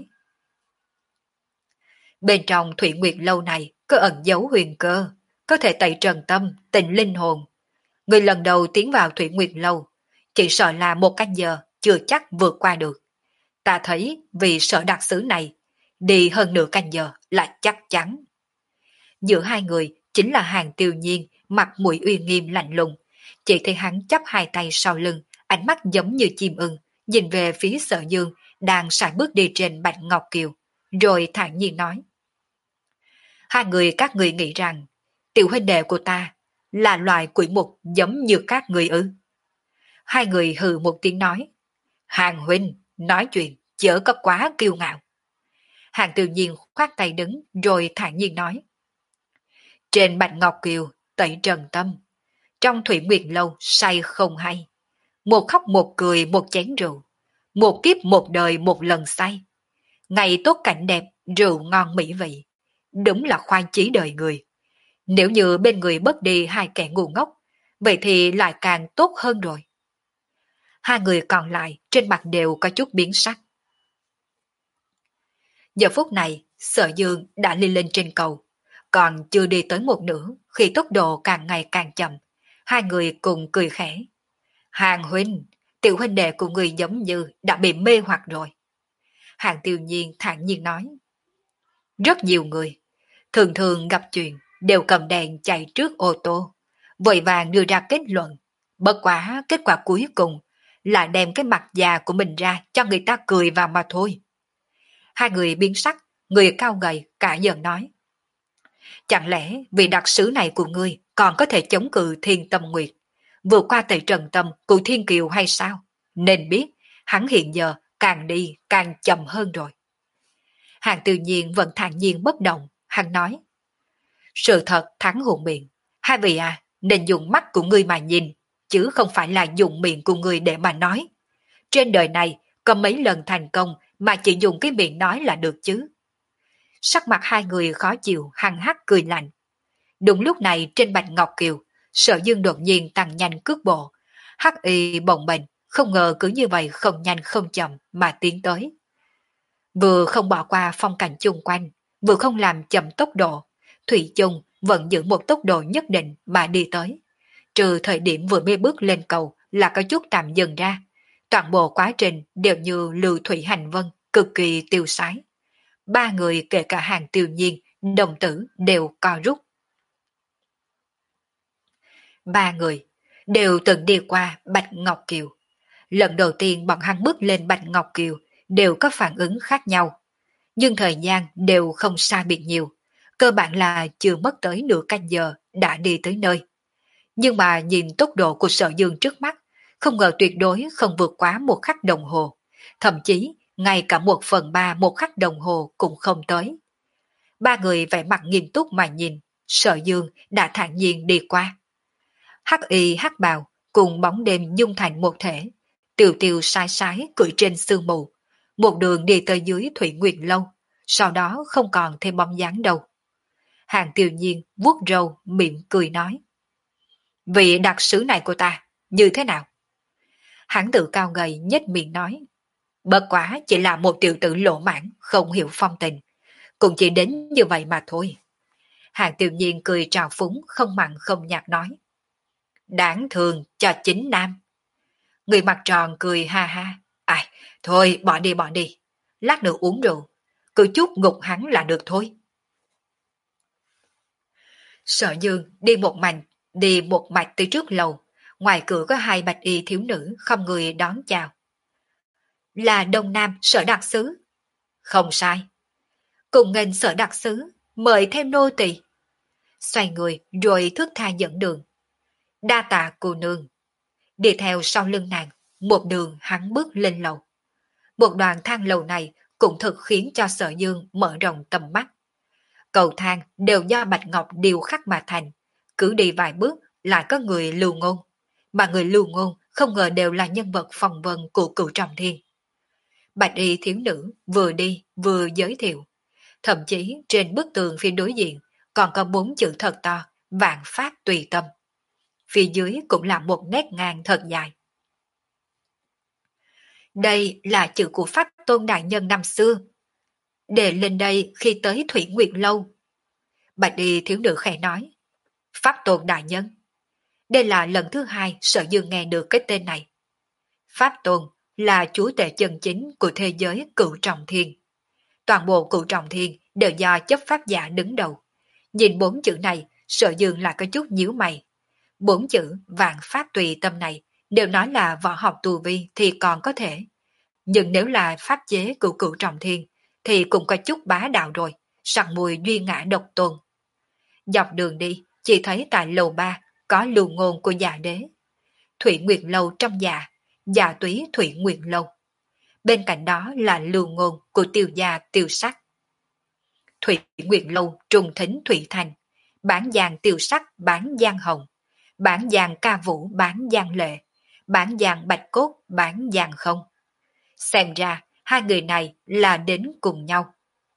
A: Bên trong Thủy Nguyệt Lâu này có ẩn dấu huyền cơ, có thể tẩy trần tâm, tịnh linh hồn. Người lần đầu tiến vào Thủy Nguyệt Lâu, chỉ sợ là một canh giờ chưa chắc vượt qua được. Ta thấy vì sở đặc sứ này, đi hơn nửa canh giờ là chắc chắn. Giữa hai người chính là Hàng Tiêu Nhiên, mặt mũi uy nghiêm lạnh lùng. Chỉ thấy hắn chắp hai tay sau lưng, ánh mắt giống như chim ưng, nhìn về phía Sở Dương đang sải bước đi trên Bạch Ngọc Kiều, rồi thản nhiên nói. Hai người các người nghĩ rằng tiểu huynh đệ của ta là loài quỷ mục giống như các người ư? Hai người hừ một tiếng nói. Hàng huynh, nói chuyện chớ có quá kiêu ngạo. Hàng Tự Nhiên khoát tay đứng rồi thản nhiên nói. Trên Bạch Ngọc Kiều tẩy trần tâm, trong Thủy Nguyệt Lâu say không hay. Một khóc một cười một chén rượu, một kiếp một đời một lần say. Ngày tốt cảnh đẹp, rượu ngon mỹ vị, đúng là khoan chí đời người. Nếu như bên người bớt đi hai kẻ ngu ngốc, vậy thì lại càng tốt hơn rồi. Hai người còn lại trên mặt đều có chút biến sắc. Giờ phút này, Sở Dương đã đi lên trên cầu, còn chưa đi tới một nửa khi tốc độ càng ngày càng chậm. Hai người cùng cười khẽ. Hàng huynh, tiểu huynh đệ của người giống như đã bị mê hoặc rồi. Hàng Tiêu Nhiên thản nhiên nói. Rất nhiều người, thường thường gặp chuyện đều cầm đèn chạy trước ô tô, vội vàng đưa ra kết luận. Bất quá kết quả cuối cùng là đem cái mặt già của mình ra cho người ta cười vào mà thôi. Hai người biến sắc, người cao gầy cả giận nói. Chẳng lẽ vì đặc sứ này của ngươi còn có thể chống cự Thiên Tâm Nguyệt, vượt qua tẩy trần tâm của Thiên Kiều hay sao? Nên biết, hắn hiện giờ càng đi càng chậm hơn rồi. Hàng Tiêu Nhiên vẫn thản nhiên bất động, hắn nói. Sự thật thắng hùng miệng, hai vị à, nên dùng mắt của ngươi mà nhìn, chứ không phải là dùng miệng của ngươi để mà nói. Trên đời này, có mấy lần thành công mà chỉ dùng cái miệng nói là được chứ. Sắc mặt hai người khó chịu, hăng hắc cười lạnh. Đúng lúc này trên Bạch Ngọc Kiều, Sở Dương đột nhiên tăng nhanh cước bộ. Hắc y bồng bềnh, không ngờ cứ như vậy không nhanh không chậm mà tiến tới. Vừa không bỏ qua phong cảnh chung quanh, vừa không làm chậm tốc độ, Thủy chung vẫn giữ một tốc độ nhất định mà đi tới. Trừ thời điểm vừa mới bước lên cầu là có chút tạm dừng ra. Toàn bộ quá trình đều như lưu thủy hành vân, cực kỳ tiêu sái. Ba người kể cả Hàng Tiêu Nhiên, đồng tử đều co rút. Ba người đều từng đi qua Bạch Ngọc Kiều. Lần đầu tiên bọn hắn bước lên Bạch Ngọc Kiều đều có phản ứng khác nhau. Nhưng thời gian đều không xa biệt nhiều. Cơ bản là chưa mất tới nửa canh giờ đã đi tới nơi. Nhưng mà nhìn tốc độ của Sở Dương trước mắt, không ngờ tuyệt đối không vượt quá một khắc đồng hồ. Thậm chí, ngay cả một phần ba một khắc đồng hồ cũng không tới. Ba người vẻ mặt nghiêm túc mà nhìn, Sở Dương đã thản nhiên đi qua. Hắc y hắc bào cùng bóng đêm dung thành một thể, tiêu tiêu sai sái cưỡi trên sương mù, một đường đi tới dưới Thủy Nguyệt Lâu, sau đó không còn thêm bóng dáng đâu. Hàng Tiêu Nhiên vuốt râu miệng cười nói. Vị đặc sứ này của ta, như thế nào? Hắn tự cao gầy nhếch miệng nói. Bất quá chỉ là một tiểu tử lỗ mãn, không hiểu phong tình. Cũng chỉ đến như vậy mà thôi. Hàng Tiêu Nhiên cười trào phúng, không mặn không nhạt nói. Đáng thương cho chính nam. Người mặt tròn cười ha ha. Ai, thôi bỏ đi bỏ đi. Lát nữa uống rượu. Cứ chút ngục hắn là được thôi. Sở Dương đi một mạch, đi một mạch từ trước lầu. Ngoài cửa có hai bạch y thiếu nữ không người đón chào. Là Đông Nam Sở Đặc Sứ. Không sai. Cùng nghênh Sở Đặc Sứ, mời thêm nô tỳ. Xoay người rồi thước tha dẫn đường. Đa tạ cô nương. Đi theo sau lưng nàng, một đường hắn bước lên lầu. Một đoàn thang lầu này cũng thực khiến cho Sở Dương mở rộng tầm mắt. Cầu thang đều do bạch ngọc điêu khắc mà thành, cứ đi vài bước lại có người lưu ngôn. Mà người lưu ngôn không ngờ đều là nhân vật phong vân của Cửu Trọng Thiên. Bạch y thiếu nữ vừa đi vừa giới thiệu. Thậm chí trên bức tường phía đối diện còn có bốn chữ thật to, vạn pháp tùy tâm. Phía dưới cũng là một nét ngang thật dài. Đây là chữ của Pháp Tôn Đại Nhân năm xưa. Để lên đây khi tới Thủy Nguyệt Lâu. Bạch y thiếu nữ khẽ nói. Pháp Tôn Đại Nhân. Đây là lần thứ hai Sở Dương nghe được cái tên này. Pháp Tôn là chúa tể chân chính của thế giới Cửu Trọng Thiên. Toàn bộ Cửu Trọng Thiên đều do chấp pháp giả đứng đầu. Nhìn bốn chữ này, Sở Dương lại có chút nhíu mày. Bốn chữ vạn pháp tùy tâm này đều nói là võ học tu vi thì còn có thể. Nhưng nếu là pháp chế của Cửu Trọng Thiên thì cũng có chút bá đạo rồi, sặc mùi duy ngã độc tôn. Dọc đường đi, chỉ thấy tại lầu ba có lưu ngôn của già đế. Thủy Nguyệt Lâu trong già, già túy Thủy Nguyệt Lâu. Bên cạnh đó là lưu ngôn của tiêu gia tiêu sắc. Thủy Nguyệt Lâu trùng thính Thủy Thành, bán giang tiêu sắc bán giang hồng, bán giang ca vũ bán giang lệ, bán giang bạch cốt bán giang không. Xem ra hai người này là đến cùng nhau.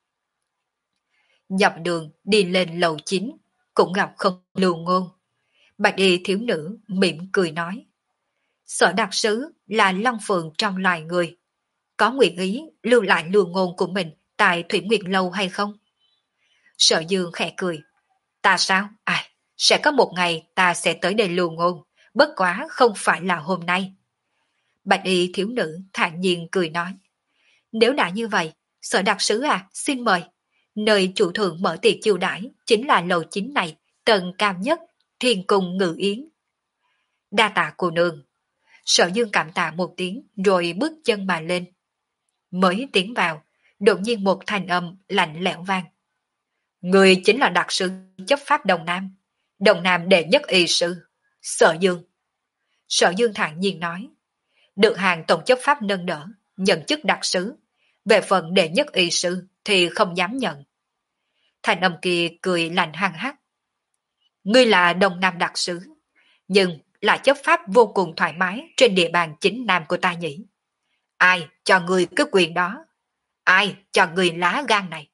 A: Dọc đường đi lên lầu chín cũng gặp không lưu ngôn. Bạch y thiếu nữ mỉm cười nói. Sở đặc sứ là long phượng trong loài người. Có nguyện ý lưu lại lưu ngôn của mình tại Thủy Nguyệt Lâu hay không? Sở Dương khẽ cười. Ta sao? À, sẽ có một ngày ta sẽ tới đây lưu ngôn, bất quá không phải là hôm nay. Bạch y thiếu nữ thản nhiên cười nói. Nếu đã như vậy, Sở đặc sứ à, xin mời. Nơi chủ thượng mở tiệc chiêu đãi chính là lầu chính này, tầng cao nhất, thiên cung ngự yến. Đa tạ cô nương. Sở Dương cảm tạ một tiếng rồi bước chân mà lên. Mới tiến vào, đột nhiên một thanh âm lạnh lẽo vang. Người chính là đặc sứ chấp pháp Đông Nam, Đông Nam đệ nhất y sư, Sở Dương. Sở Dương thản nhiên nói. Được hàng tổng chấp pháp nâng đỡ, nhận chức đặc sứ. Về phần đệ nhất y sư thì không dám nhận. Thanh âm kia cười lạnh hăng hắc. Ngươi là Đông Nam đặc sứ, nhưng là chấp pháp vô cùng thoải mái trên địa bàn chính Nam của ta nhỉ. Ai cho ngươi cái quyền đó? Ai cho ngươi lá gan này?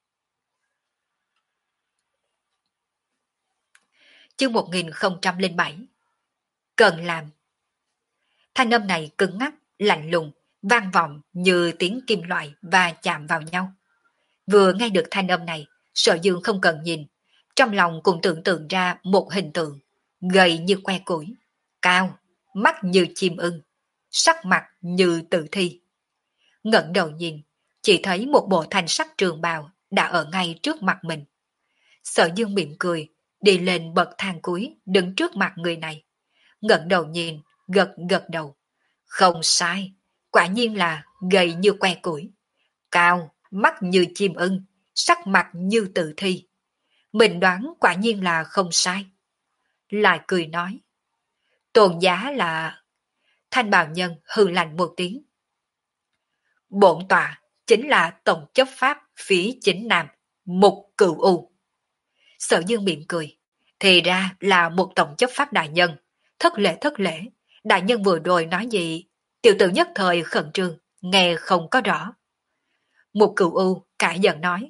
A: Chương một nghìn không trăm lẻ bảy. Cần làm. Thanh âm này cứng ngắc, lạnh lùng, vang vọng như tiếng kim loại và chạm vào nhau. Vừa nghe được thanh âm này, Sở Dương không cần nhìn, trong lòng cũng tưởng tượng ra một hình tượng, gầy như que củi, cao, mắt như chim ưng, sắc mặt như tử thi. Ngẩng đầu nhìn, chỉ thấy một bộ thanh sắc trường bào đã ở ngay trước mặt mình. Sở Dương mỉm cười, đi lên bậc thang cuối, đứng trước mặt người này. Ngẩng đầu nhìn, gật gật đầu. Không sai, quả nhiên là gầy như que củi, cao, mắt như chim ưng, sắc mặt như tử thi. Mình đoán quả nhiên là không sai. Lại cười nói. Tôn giá là... Thanh bào nhân hừ lạnh một tiếng. Bổn tọa chính là tổng chấp pháp phía chính Nam, Mục Cửu U. Sở Dương mỉm cười. Thì ra là một tổng chấp pháp đại nhân. Thất lễ thất lễ, đại nhân vừa rồi nói gì? Tiểu tử nhất thời khẩn trương, nghe không có rõ. Mục Cửu U cãi giận nói.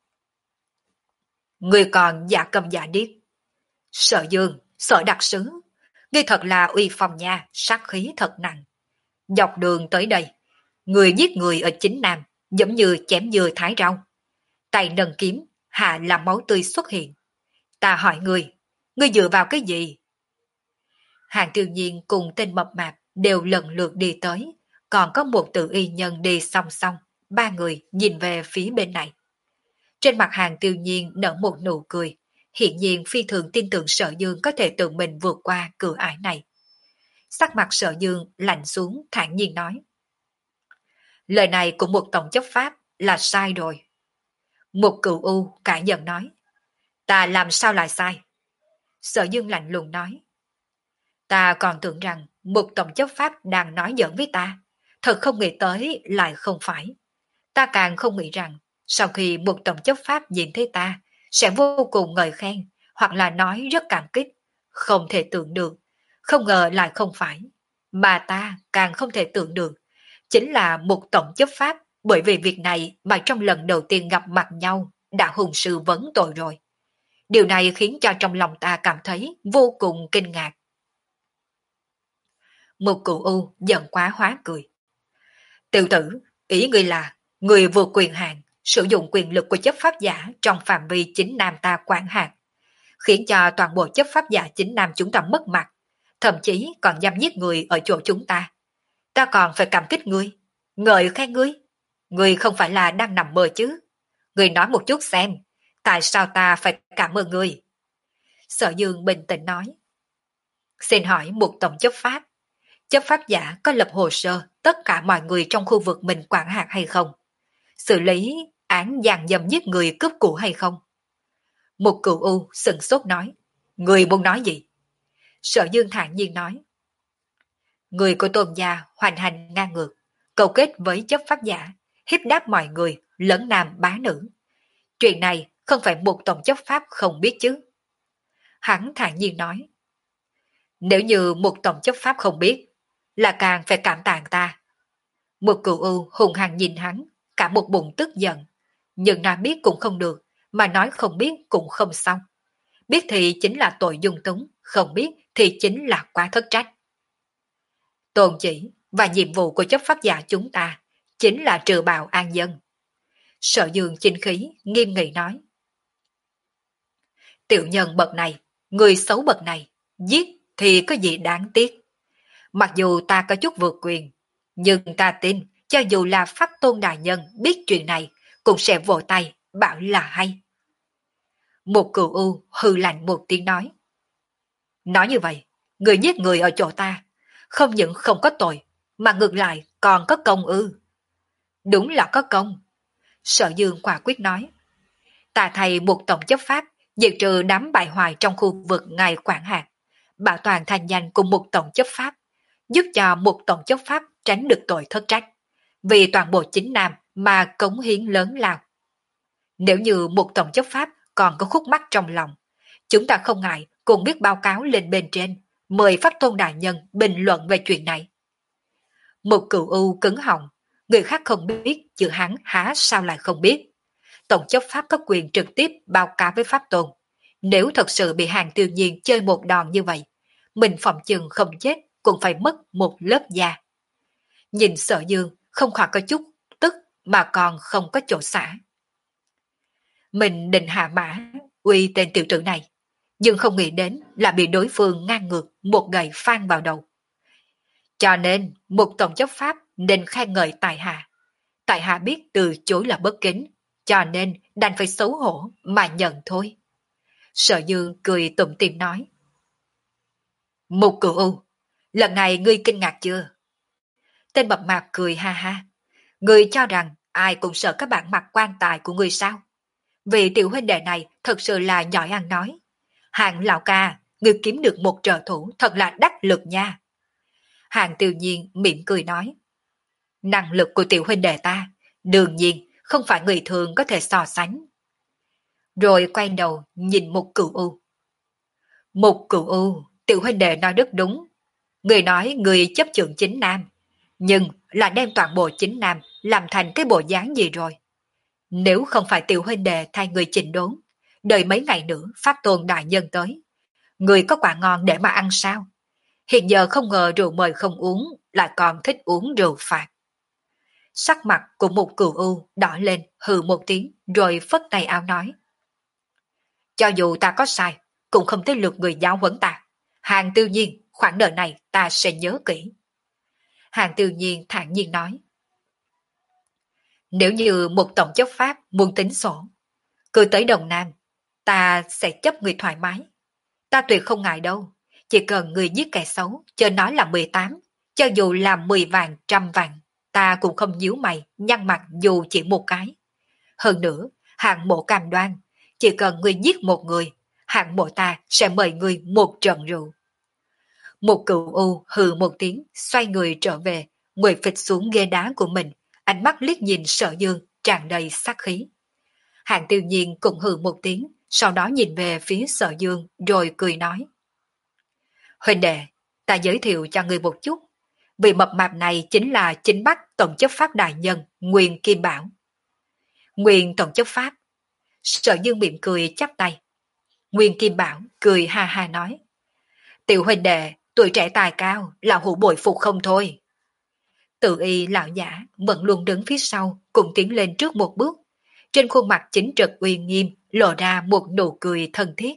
A: Ngươi còn giả cầm giả điếc. Sở Dương, Sở đặc sứ, ngươi thật là uy phong nha, sát khí thật nặng. Dọc đường tới đây, người giết người ở chính Nam, giống như chém dưa thái rau. Tay nâng kiếm, hạ làm máu tươi xuất hiện. Ta hỏi ngươi, ngươi dựa vào cái gì? Hàng Tiêu Nhiên cùng tên mập mạp đều lần lượt đi tới, còn có một tự y nhân đi song song, ba người nhìn về phía bên này. Trên mặt Hàng Tiêu Nhiên nở một nụ cười, hiện nhiên phi thường tin tưởng Sở Dương có thể tự mình vượt qua cửa ải này. Sắc mặt Sở Dương lạnh xuống thản nhiên nói. Lời này của một tổng chấp pháp là sai rồi. Một Cửu U cãi giận nói. Ta làm sao lại sai? Sở Dương lạnh lùng nói. Ta còn tưởng rằng một tổng chấp pháp đang nói giỡn với ta, thật không nghĩ tới lại không phải. Ta càng không nghĩ rằng sau khi một tổng chấp pháp nhìn thấy ta sẽ vô cùng ngợi khen hoặc là nói rất cảm kích, không thể tưởng được, không ngờ lại không phải. Mà ta càng không thể tưởng được, chính là một tổng chấp pháp bởi vì việc này mà trong lần đầu tiên gặp mặt nhau đã hùng sư vấn tội rồi. Điều này khiến cho trong lòng ta cảm thấy vô cùng kinh ngạc. Một Cửu U giận quá hóa cười. Tiểu tử, ý ngươi là người vượt quyền hạn, sử dụng quyền lực của chấp pháp giả trong phạm vi chính Nam ta quản hạt, khiến cho toàn bộ chấp pháp giả chính Nam chúng ta mất mặt, thậm chí còn dám giết người ở chỗ chúng ta. Ta còn phải cảm kích ngươi, ngợi khen ngươi. Ngươi không phải là đang nằm mơ chứ? Ngươi nói một chút xem, tại sao ta phải cảm ơn ngươi? Sở Dương bình tĩnh nói. Xin hỏi một tổng chấp pháp, chấp pháp giả có lập hồ sơ tất cả mọi người trong khu vực mình quản hạt hay không? Xử lý án giàn dâm giết người cướp của hay không? Một Cửu U sừng sốt nói. Người muốn nói gì? Sở Dương thản nhiên nói. Người của Tôn gia hoành hành ngang ngược, cầu kết với chấp pháp giả, hiếp đáp mọi người, lẫn nam bá nữ. Chuyện này không phải một tổng chấp pháp không biết chứ? Hắn thản nhiên nói. Nếu như một tổng chấp pháp không biết, là càng phải cảm tạ ta. Một Cửu U hùng hăng nhìn hắn, cả một bụng tức giận. Nhưng nói biết cũng không được, mà nói không biết cũng không xong. Biết thì chính là tội dung túng, không biết thì chính là quá thất trách. Tôn chỉ và nhiệm vụ của chấp pháp giả chúng ta chính là trừ bạo an dân. Sở Dương chinh khí, nghiêm nghị nói. Tiểu nhân bậc này, người xấu bậc này, giết thì có gì đáng tiếc. Mặc dù ta có chút vượt quyền, nhưng ta tin, cho dù là Pháp Tôn Đại Nhân biết chuyện này, cũng sẽ vỗ tay, bảo là hay. Một cựu u hư lạnh một tiếng nói. Nói như vậy, người giết người ở chỗ ta, không những không có tội, mà ngược lại còn có công ư. Đúng là có công. Sở Dương quả quyết nói. Ta thay một tổng chấp pháp, diệt trừ đám bại hoại trong khu vực ngài quản hạt, bảo toàn thành danh cùng một tổng chấp pháp, giúp cho một tổng chấp pháp tránh được tội thất trách, vì toàn bộ chính nam mà cống hiến lớn lao. Nếu như một tổng chấp pháp còn có khúc mắc trong lòng, chúng ta không ngại cùng biết báo cáo lên bên trên, mời Pháp Tôn Đại Nhân bình luận về chuyện này. Một cựu u cứng họng, người khác không biết, chứ hắn há sao lại không biết. Tổng chấp pháp có quyền trực tiếp báo cáo với Pháp Tôn. Nếu thật sự bị Hàng Tiêu Nhiên chơi một đòn như vậy, mình phòng chừng không chết cũng phải mất một lớp da. Nhìn Sở Dương không khỏi có chút tức mà còn không có chỗ xả. Mình định hạ mã uy tên tiểu tử này, nhưng không nghĩ đến là bị đối phương ngang ngược một gậy phang vào đầu. Cho nên một tổng chấp pháp nên khen ngợi tại hạ. Tại hạ biết từ chối là bất kính, cho nên đành phải xấu hổ mà nhận thôi. Sở Dương cười tủm tỉm nói. Mục Cửu U, lần này ngươi kinh ngạc chưa? Tên mập mạp cười ha ha. Ngươi cho rằng ai cũng sợ các bạn mặc quan tài của ngươi sao? Vị tiểu huynh đệ này thật sự là giỏi ăn nói. Hàng lão ca, ngươi kiếm được một trợ thủ thật là đắc lực nha. Hàng Tiêu Nhiên mỉm cười nói. Năng lực của tiểu huynh đệ ta, đương nhiên không phải người thường có thể so sánh. Rồi quay đầu nhìn Mục Cửu U. Mục Cửu U, tiểu huynh đệ nói rất đúng. Người nói người chấp trưởng chính nam, nhưng là đem toàn bộ chính nam làm thành cái bộ dáng gì rồi. Nếu không phải tiểu huynh đệ thay người chỉnh đốn, đợi mấy ngày nữa Pháp Tôn Đại Nhân tới, người có quả ngon để mà ăn sao? Hiện giờ không ngờ rượu mời không uống, lại còn thích uống rượu phạt. Sắc mặt của một cừu u đỏ lên hừ một tiếng rồi phất tay áo nói. Cho dù ta có sai, cũng không tới lượt người giáo huấn ta. Hàng Tiêu Nhiên, khoản nợ này ta sẽ nhớ kỹ. Hàng Tiêu Nhiên thản nhiên nói. Nếu như một tổng chấp pháp muốn tính sổ, cứ tới Đồng Nam, ta sẽ chấp người thoải mái. Ta tuyệt không ngại đâu, chỉ cần người giết kẻ xấu, cho nói là mười tám, cho dù là mười vạn, trăm vạn, ta cũng không nhíu mày, nhăn mặt dù chỉ một cái. Hơn nữa, hạng mộ cam đoan, chỉ cần người giết một người, hạng mộ ta sẽ mời người một trận rượu. Một cựu u hừ một tiếng, xoay người trở về, ngồi phịch xuống ghế đá của mình, ánh mắt liếc nhìn Sở Dương tràn đầy sát khí. Hạng Tiêu Nhiên cũng hừ một tiếng, sau đó nhìn về phía Sở Dương rồi cười nói. Huynh đệ, ta giới thiệu cho người một chút. Vị mập mạp này chính là chính Bắc Tổng chấp pháp đại nhân Nguyên Kim Bảo. Nguyên Tổng chấp pháp. Sở Dương mỉm cười chắp tay. Nguyên Kim Bảo cười ha ha nói. Tiểu huynh đệ, tuổi trẻ tài cao, là hữu bội phục không thôi. Tự y lão giả vẫn luôn đứng phía sau, cùng tiến lên trước một bước. Trên khuôn mặt chính trực uy nghiêm lộ ra một nụ cười thân thiết.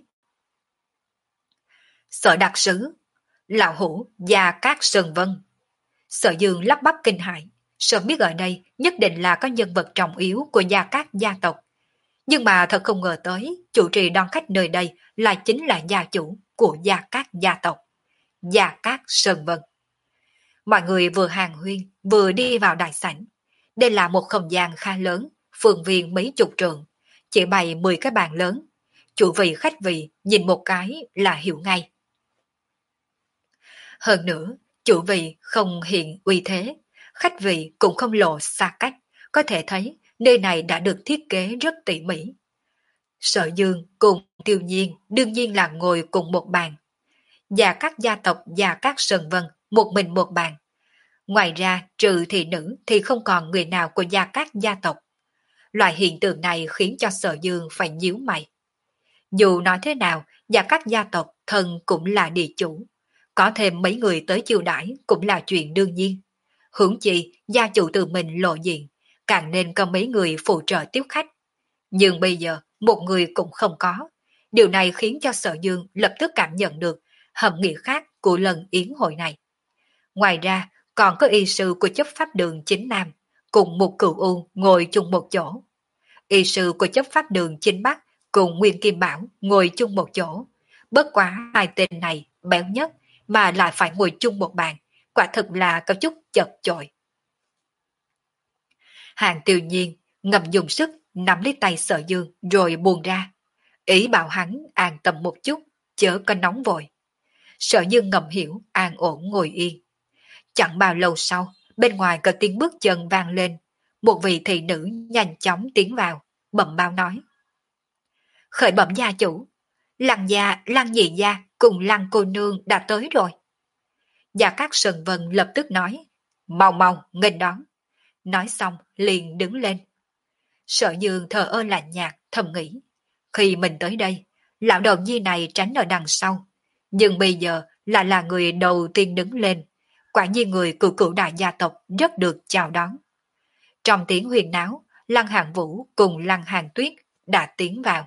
A: Sở đặc sứ, lão hữu Gia Cát Sơn Vân. Sở Dương lắp bắp kinh hãi, sớm biết ở đây nhất định là có nhân vật trọng yếu của Gia Cát gia tộc. Nhưng mà thật không ngờ tới, chủ trì đón khách nơi đây là chính là gia chủ của Gia Cát gia tộc, Gia Cát Sơn Vân. Mọi người vừa hàng huyên, vừa đi vào đại sảnh. Đây là một không gian khá lớn, phương viên mấy chục trường, chỉ bày mười cái bàn lớn. Chủ vị khách vị nhìn một cái là hiểu ngay. Hơn nữa, chủ vị không hiện uy thế, khách vị cũng không lộ xa cách, có thể thấy nơi này đã được thiết kế rất tỉ mỉ. Sở Dương cùng Tiêu Nhiên đương nhiên là ngồi cùng một bàn. Và các gia tộc và các Sơn Vân một mình một bàn. Ngoài ra trừ thị nữ thì không còn người nào của Gia Cát gia tộc. Loại hiện tượng này khiến cho Sở Dương phải nhíu mày. Dù nói thế nào, Gia Cát gia tộc thân cũng là địa chủ. Có thêm mấy người tới chiêu đãi cũng là chuyện đương nhiên. Hưởng chi gia chủ tự mình lộ diện, càng nên có mấy người phụ trợ tiếp khách. Nhưng bây giờ, một người cũng không có. Điều này khiến cho Sở Dương lập tức cảm nhận được hầm nghĩa khác của lần yến hội này. Ngoài ra, còn có y sư của chấp pháp đường chính Nam, cùng một cựu U ngồi chung một chỗ. Y sư của chấp pháp đường chính Bắc cùng Nguyên Kim Bảo ngồi chung một chỗ. Bất quá hai tên này béo nhất mà lại phải ngồi chung một bàn, quả thực là có chút chật chội. Hàng Tiêu Nhiên ngầm dùng sức nắm lấy tay Sở Dương rồi buông ra. Ý bảo hắn an tâm một chút, chớ có nóng vội. Sở Dương ngầm hiểu an ổn ngồi yên. Chẳng bao lâu sau, bên ngoài có tiếng bước chân vang lên. Một vị thị nữ nhanh chóng tiến vào, bẩm báo nói. Khởi bẩm gia chủ, Lăng gia, Lăng nhị gia cùng Lăng cô nương đã tới rồi. Gia Cát Sơn Vân lập tức nói, mau mau nghênh đón. Nói xong liền đứng lên. Sở Dương thờ ơ lạnh nhạt thầm nghĩ, khi mình tới đây, lão đầu nhi này tránh ở đằng sau, nhưng bây giờ là là người đầu tiên đứng lên. Quả nhiên người của cửu đại gia tộc rất được chào đón. Trong tiếng huyền náo, Lăng Hàn Vũ cùng Lăng Hàn Tuyết đã tiến vào.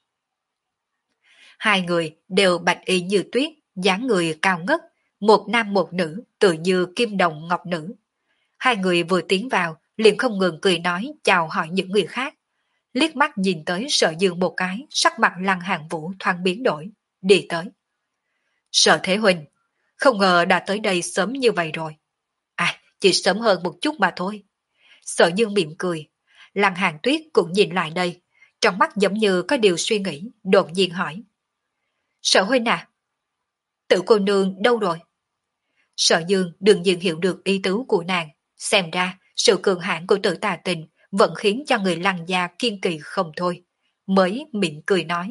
A: Hai người đều bạch y như tuyết, dáng người cao ngất, một nam một nữ tự như kim đồng ngọc nữ. Hai người vừa tiến vào liền không ngừng cười nói chào hỏi những người khác. Liếc mắt nhìn tới Sở Dương một cái, sắc mặt Lăng Hàn Vũ thoáng biến đổi, đi tới. Sở Thế Huynh, không ngờ đã tới đây sớm như vậy rồi. À, chỉ sớm hơn một chút mà thôi. Sở Dương mỉm cười. Lăng Hàn Tuyết cũng nhìn lại đây, trong mắt giống như có điều suy nghĩ, đột nhiên hỏi. Sở Huynh à? Tự cô nương đâu rồi? Sở Dương đương nhiên hiểu được ý tứ của nàng. Xem ra, sự cường hãn của Tử Tà Tình vẫn khiến cho người Lăng gia kiên kỳ không thôi. Mới mỉm cười nói.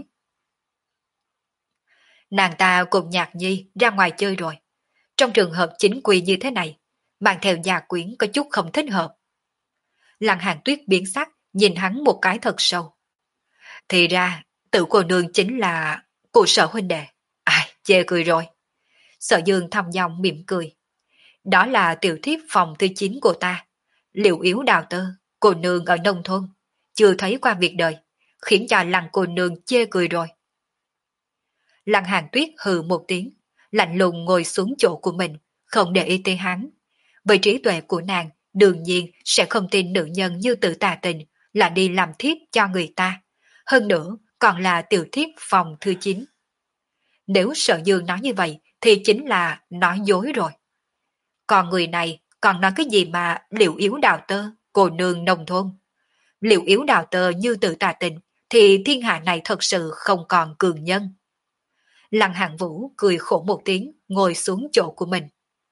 A: Nàng ta cùng Nhạc Nhi ra ngoài chơi rồi. Trong trường hợp chính quy như thế này, mang theo gia quyến có chút không thích hợp. Lăng Hàn Tuyết biến sắc, nhìn hắn một cái thật sâu. Thì ra, tự cô nương chính là của Sở huynh đệ. Ai, chê cười rồi. Sở Dương thầm dòng mỉm cười. Đó là tiểu thiếp phòng thứ chín của ta. Liệu yếu đào tơ, cô nương ở nông thôn. Chưa thấy qua việc đời, khiến cho Lăng cô nương chê cười rồi. Lăng Hàn Tuyết hừ một tiếng, lạnh lùng ngồi xuống chỗ của mình, không để ý tới hắn. Với trí tuệ của nàng, đương nhiên sẽ không tin nữ nhân như Tử Tà Tình là đi làm thiếp cho người ta. Hơn nữa, còn là tiểu thiếp phòng thứ chín. Nếu Sở Dương nói như vậy, thì chính là nói dối rồi. Còn người này còn nói cái gì mà liệu yếu đào tơ, cô nương nông thôn. Liệu yếu đào tơ như Tử Tà Tình, thì thiên hạ này thật sự không còn cường nhân. Lăng Hàn Vũ cười khổ một tiếng, ngồi xuống chỗ của mình.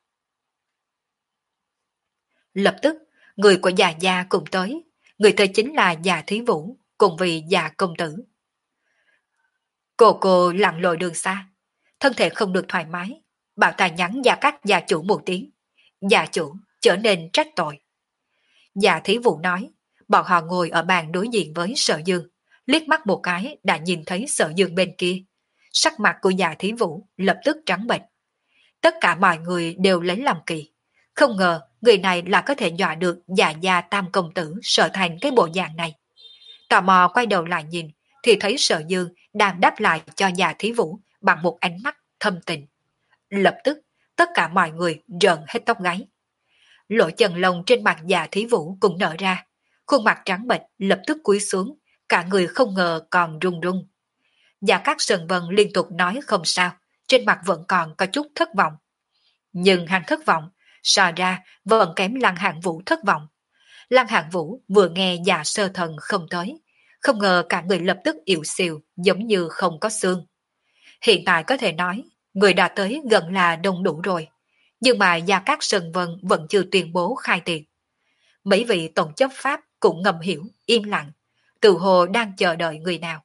A: Lập tức, người của già gia cùng tới, người tới chính là già Thí Vũ, cùng vì già công tử. Cô cô lặn lội đường xa, thân thể không được thoải mái, bảo ta nhắn Gia Cát gia chủ một tiếng. Gia chủ trở nên trách tội. Già Thí Vũ nói, bọn họ ngồi ở bàn đối diện với Sở Dương, liếc mắt một cái đã nhìn thấy Sở Dương bên kia. Sắc mặt của già Thí Vũ lập tức trắng bệch. Tất cả mọi người đều lấy làm kỳ. Không ngờ người này là có thể dọa được già gia tam công tử Sở thành cái bộ dạng này. Tò mò quay đầu lại nhìn, thì thấy Sở Dương đang đáp lại cho già Thí Vũ bằng một ánh mắt thâm tình. Lập tức, tất cả mọi người rợn hết tóc gáy. Lỗ chân lông trên mặt già Thí Vũ cũng nở ra, khuôn mặt trắng bệch lập tức cúi xuống, cả người không ngờ còn run run. Gia Cát Sơn Vân liên tục nói không sao, trên mặt vẫn còn có chút thất vọng. Nhưng hắn thất vọng, so ra vẫn kém Lăng Hàn Vũ thất vọng. Lăng Hàn Vũ vừa nghe già sơ thần không tới, không ngờ cả người lập tức yếu xìu, giống như không có xương. Hiện tại có thể nói, người đã tới gần là đông đủ rồi, nhưng mà Gia Cát Sơn Vân vẫn chưa tuyên bố khai tiệc. Mấy vị tổng chấp pháp cũng ngầm hiểu, im lặng, tự hồ đang chờ đợi người nào.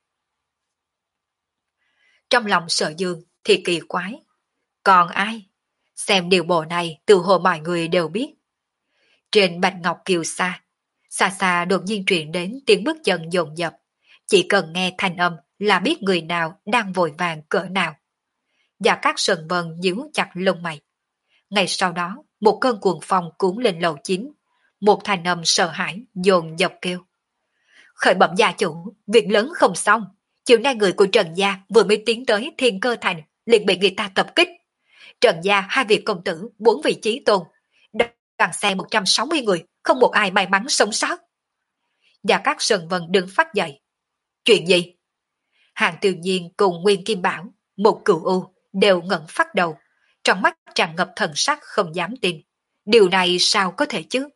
A: Trong lòng Sở Dương thì kỳ quái. Còn ai? Xem điều bộ này từ hồ mọi người đều biết. Trên Bạch Ngọc Kiều xa, xa xa đột nhiên truyền đến tiếng bước chân dồn dập. Chỉ cần nghe thanh âm là biết người nào đang vội vàng cỡ nào. Và các Sơn Vân nhíu chặt lông mày. Ngay sau đó, một cơn cuồng phong cuốn lên lầu chín. Một thanh âm sợ hãi dồn dập kêu. Khởi bẩm gia chủ, việc lớn không xong. Chiều nay người của Trần Gia vừa mới tiến tới Thiên Cơ Thành, liền bị người ta tập kích. Trần Gia hai vị công tử, bốn vị chí tôn. Đoàn xe một trăm sáu mươi người, không một ai may mắn sống sót. Gia Cát Sơn Vân đứng phát dậy. Chuyện gì? Hàng Tiêu Nhiên cùng Nguyên Kim Bảo, một cựu u, đều ngẩng phát đầu. Trong mắt tràn ngập thần sắc không dám tin. Điều này sao có thể chứ?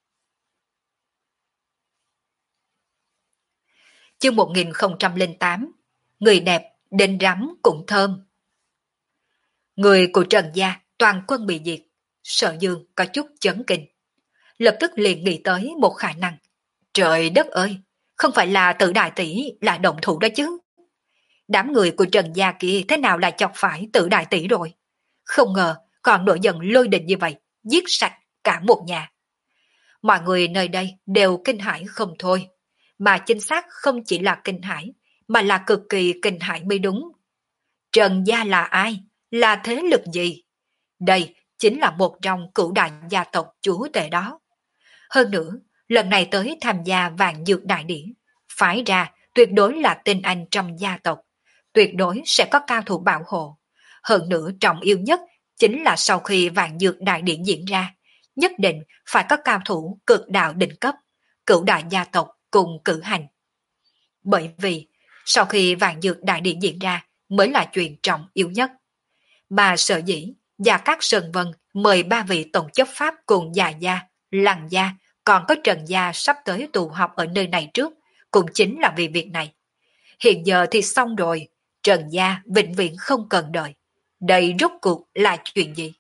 A: Chương một nghìn không trăm lẻ tám. Người đẹp, đến rắm cũng thơm. Người của Trần Gia toàn quân bị diệt. Sở Dương có chút chấn kinh. Lập tức liền nghĩ tới một khả năng. Trời đất ơi, không phải là Tự Đại Tỷ là động thủ đó chứ. Đám người của Trần Gia kia thế nào lại chọc phải Tự Đại Tỷ rồi. Không ngờ còn nổi giận lôi đình như vậy, giết sạch cả một nhà. Mọi người nơi đây đều kinh hãi không thôi. Mà chính xác không chỉ là kinh hãi, mà là cực kỳ kinh hãi mới đúng. Trần Gia là ai? Là thế lực gì? Đây chính là một trong cửu đại gia tộc chúa tể đó. Hơn nữa, lần này tới tham gia vạn dược đại điển, phái ra tuyệt đối là tinh anh trong gia tộc, tuyệt đối sẽ có cao thủ bảo hộ. Hơn nữa trọng yêu nhất chính là sau khi vạn dược đại điển diễn ra, nhất định phải có cao thủ cực đạo đỉnh cấp, cửu đại gia tộc cùng cử hành. Bởi vì sau khi vạn dược đại điển diễn ra mới là chuyện trọng yếu nhất. Mà sở dĩ Gia Cát Sơn Vân mời ba vị tổng chấp pháp cùng Già Gia, Lăng Gia, còn có Trần Gia sắp tới tụ họp ở nơi này trước, cũng chính là vì việc này. Hiện giờ thì xong rồi, Trần Gia vĩnh viễn không cần đợi. Đây rốt cuộc là chuyện gì?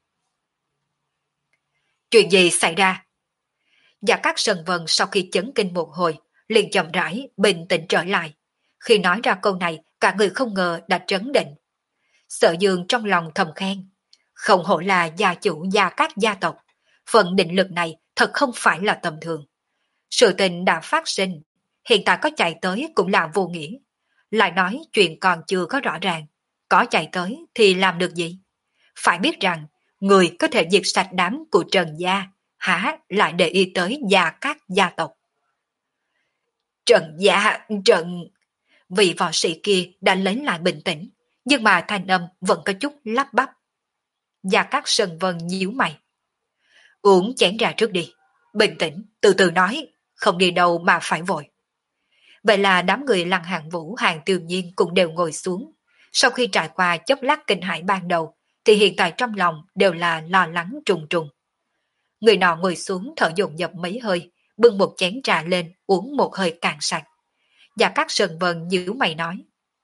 A: Chuyện gì xảy ra? Gia Cát Sơn Vân sau khi chấn kinh một hồi, liền chậm rãi, bình tĩnh trở lại. Khi nói ra câu này, cả người không ngờ đã trấn định. Sở Dương trong lòng thầm khen. Không hổ là gia chủ Gia Cát gia tộc. Phần định lực này thật không phải là tầm thường. Sự tình đã phát sinh, hiện tại có chạy tới cũng là vô nghĩa. Lại nói chuyện còn chưa có rõ ràng. Có chạy tới thì làm được gì? Phải biết rằng, người có thể diệt sạch đám của Trần Gia, hả lại để ý tới Gia Cát gia tộc. Trần Gia, Trần... Vị võ sĩ kia đã lấy lại bình tĩnh, nhưng mà thanh âm vẫn có chút lắp bắp. Gia Cát Sơn Vân nhíu mày. Uống chén trà trước đi, bình tĩnh, từ từ nói, không đi đâu mà phải vội. Vậy là đám người Lăng Hàn Vũ, Hàng Tiêu Nhiên cũng đều ngồi xuống. Sau khi trải qua chốc lát kinh hãi ban đầu, thì hiện tại trong lòng đều là lo lắng trùng trùng. Người nọ ngồi xuống thở dồn dập mấy hơi, bưng một chén trà lên uống một hơi cạn sạch. Gia Cát Sơn Vân nhíu mày nói.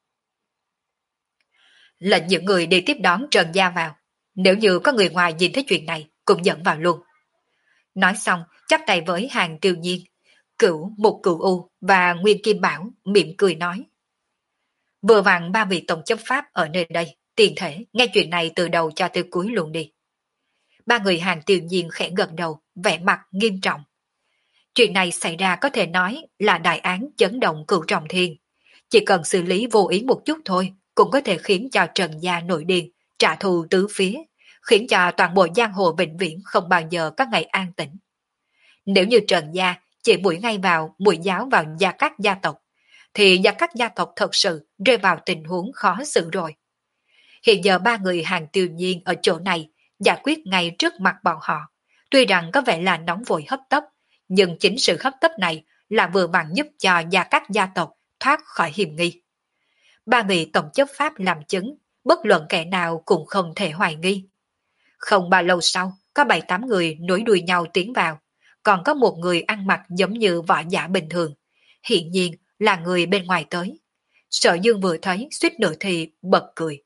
A: Lệnh những người đi tiếp đón Trần Gia vào. Nếu như có người ngoài nhìn thấy chuyện này, cũng dẫn vào luôn. Nói xong, chắp tay với Hàng Tiêu Nhiên, Cửu, một cửu U và Nguyên Kim Bảo mỉm cười nói. Vừa vặn ba vị tổng chấp pháp ở nơi đây, tiền thể, nghe chuyện này từ đầu cho tới cuối luôn đi. Ba người Hàng Tiêu Nhiên khẽ gật đầu, vẻ mặt nghiêm trọng. Chuyện này xảy ra có thể nói là đại án chấn động cửu trọng thiên. Chỉ cần xử lý vô ý một chút thôi, cũng có thể khiến cho Trần Gia nổi điên, trả thù tứ phía, khiến cho toàn bộ giang hồ vĩnh viễn không bao giờ có ngày an tĩnh. Nếu như Trần Gia chỉ mũi ngay vào mũi giáo vào Gia Cát gia tộc, thì Gia Cát gia tộc thật sự rơi vào tình huống khó xử rồi. Hiện giờ ba người Hàng Tiêu Nhiên ở chỗ này giải quyết ngay trước mặt bọn họ, tuy rằng có vẻ là nóng vội hấp tấp, nhưng chính sự hấp tấp này là vừa bằng giúp cho Gia Cát gia tộc thoát khỏi hiểm nghi. Ba vị tổng chấp pháp làm chứng, bất luận kẻ nào cũng không thể hoài nghi. Không bao lâu sau, có bảy tám người nối đuôi nhau tiến vào, còn có một người ăn mặc giống như võ giả bình thường, hiện nhiên là người bên ngoài tới. Sở Dương vừa thấy suýt nữa thì bật cười.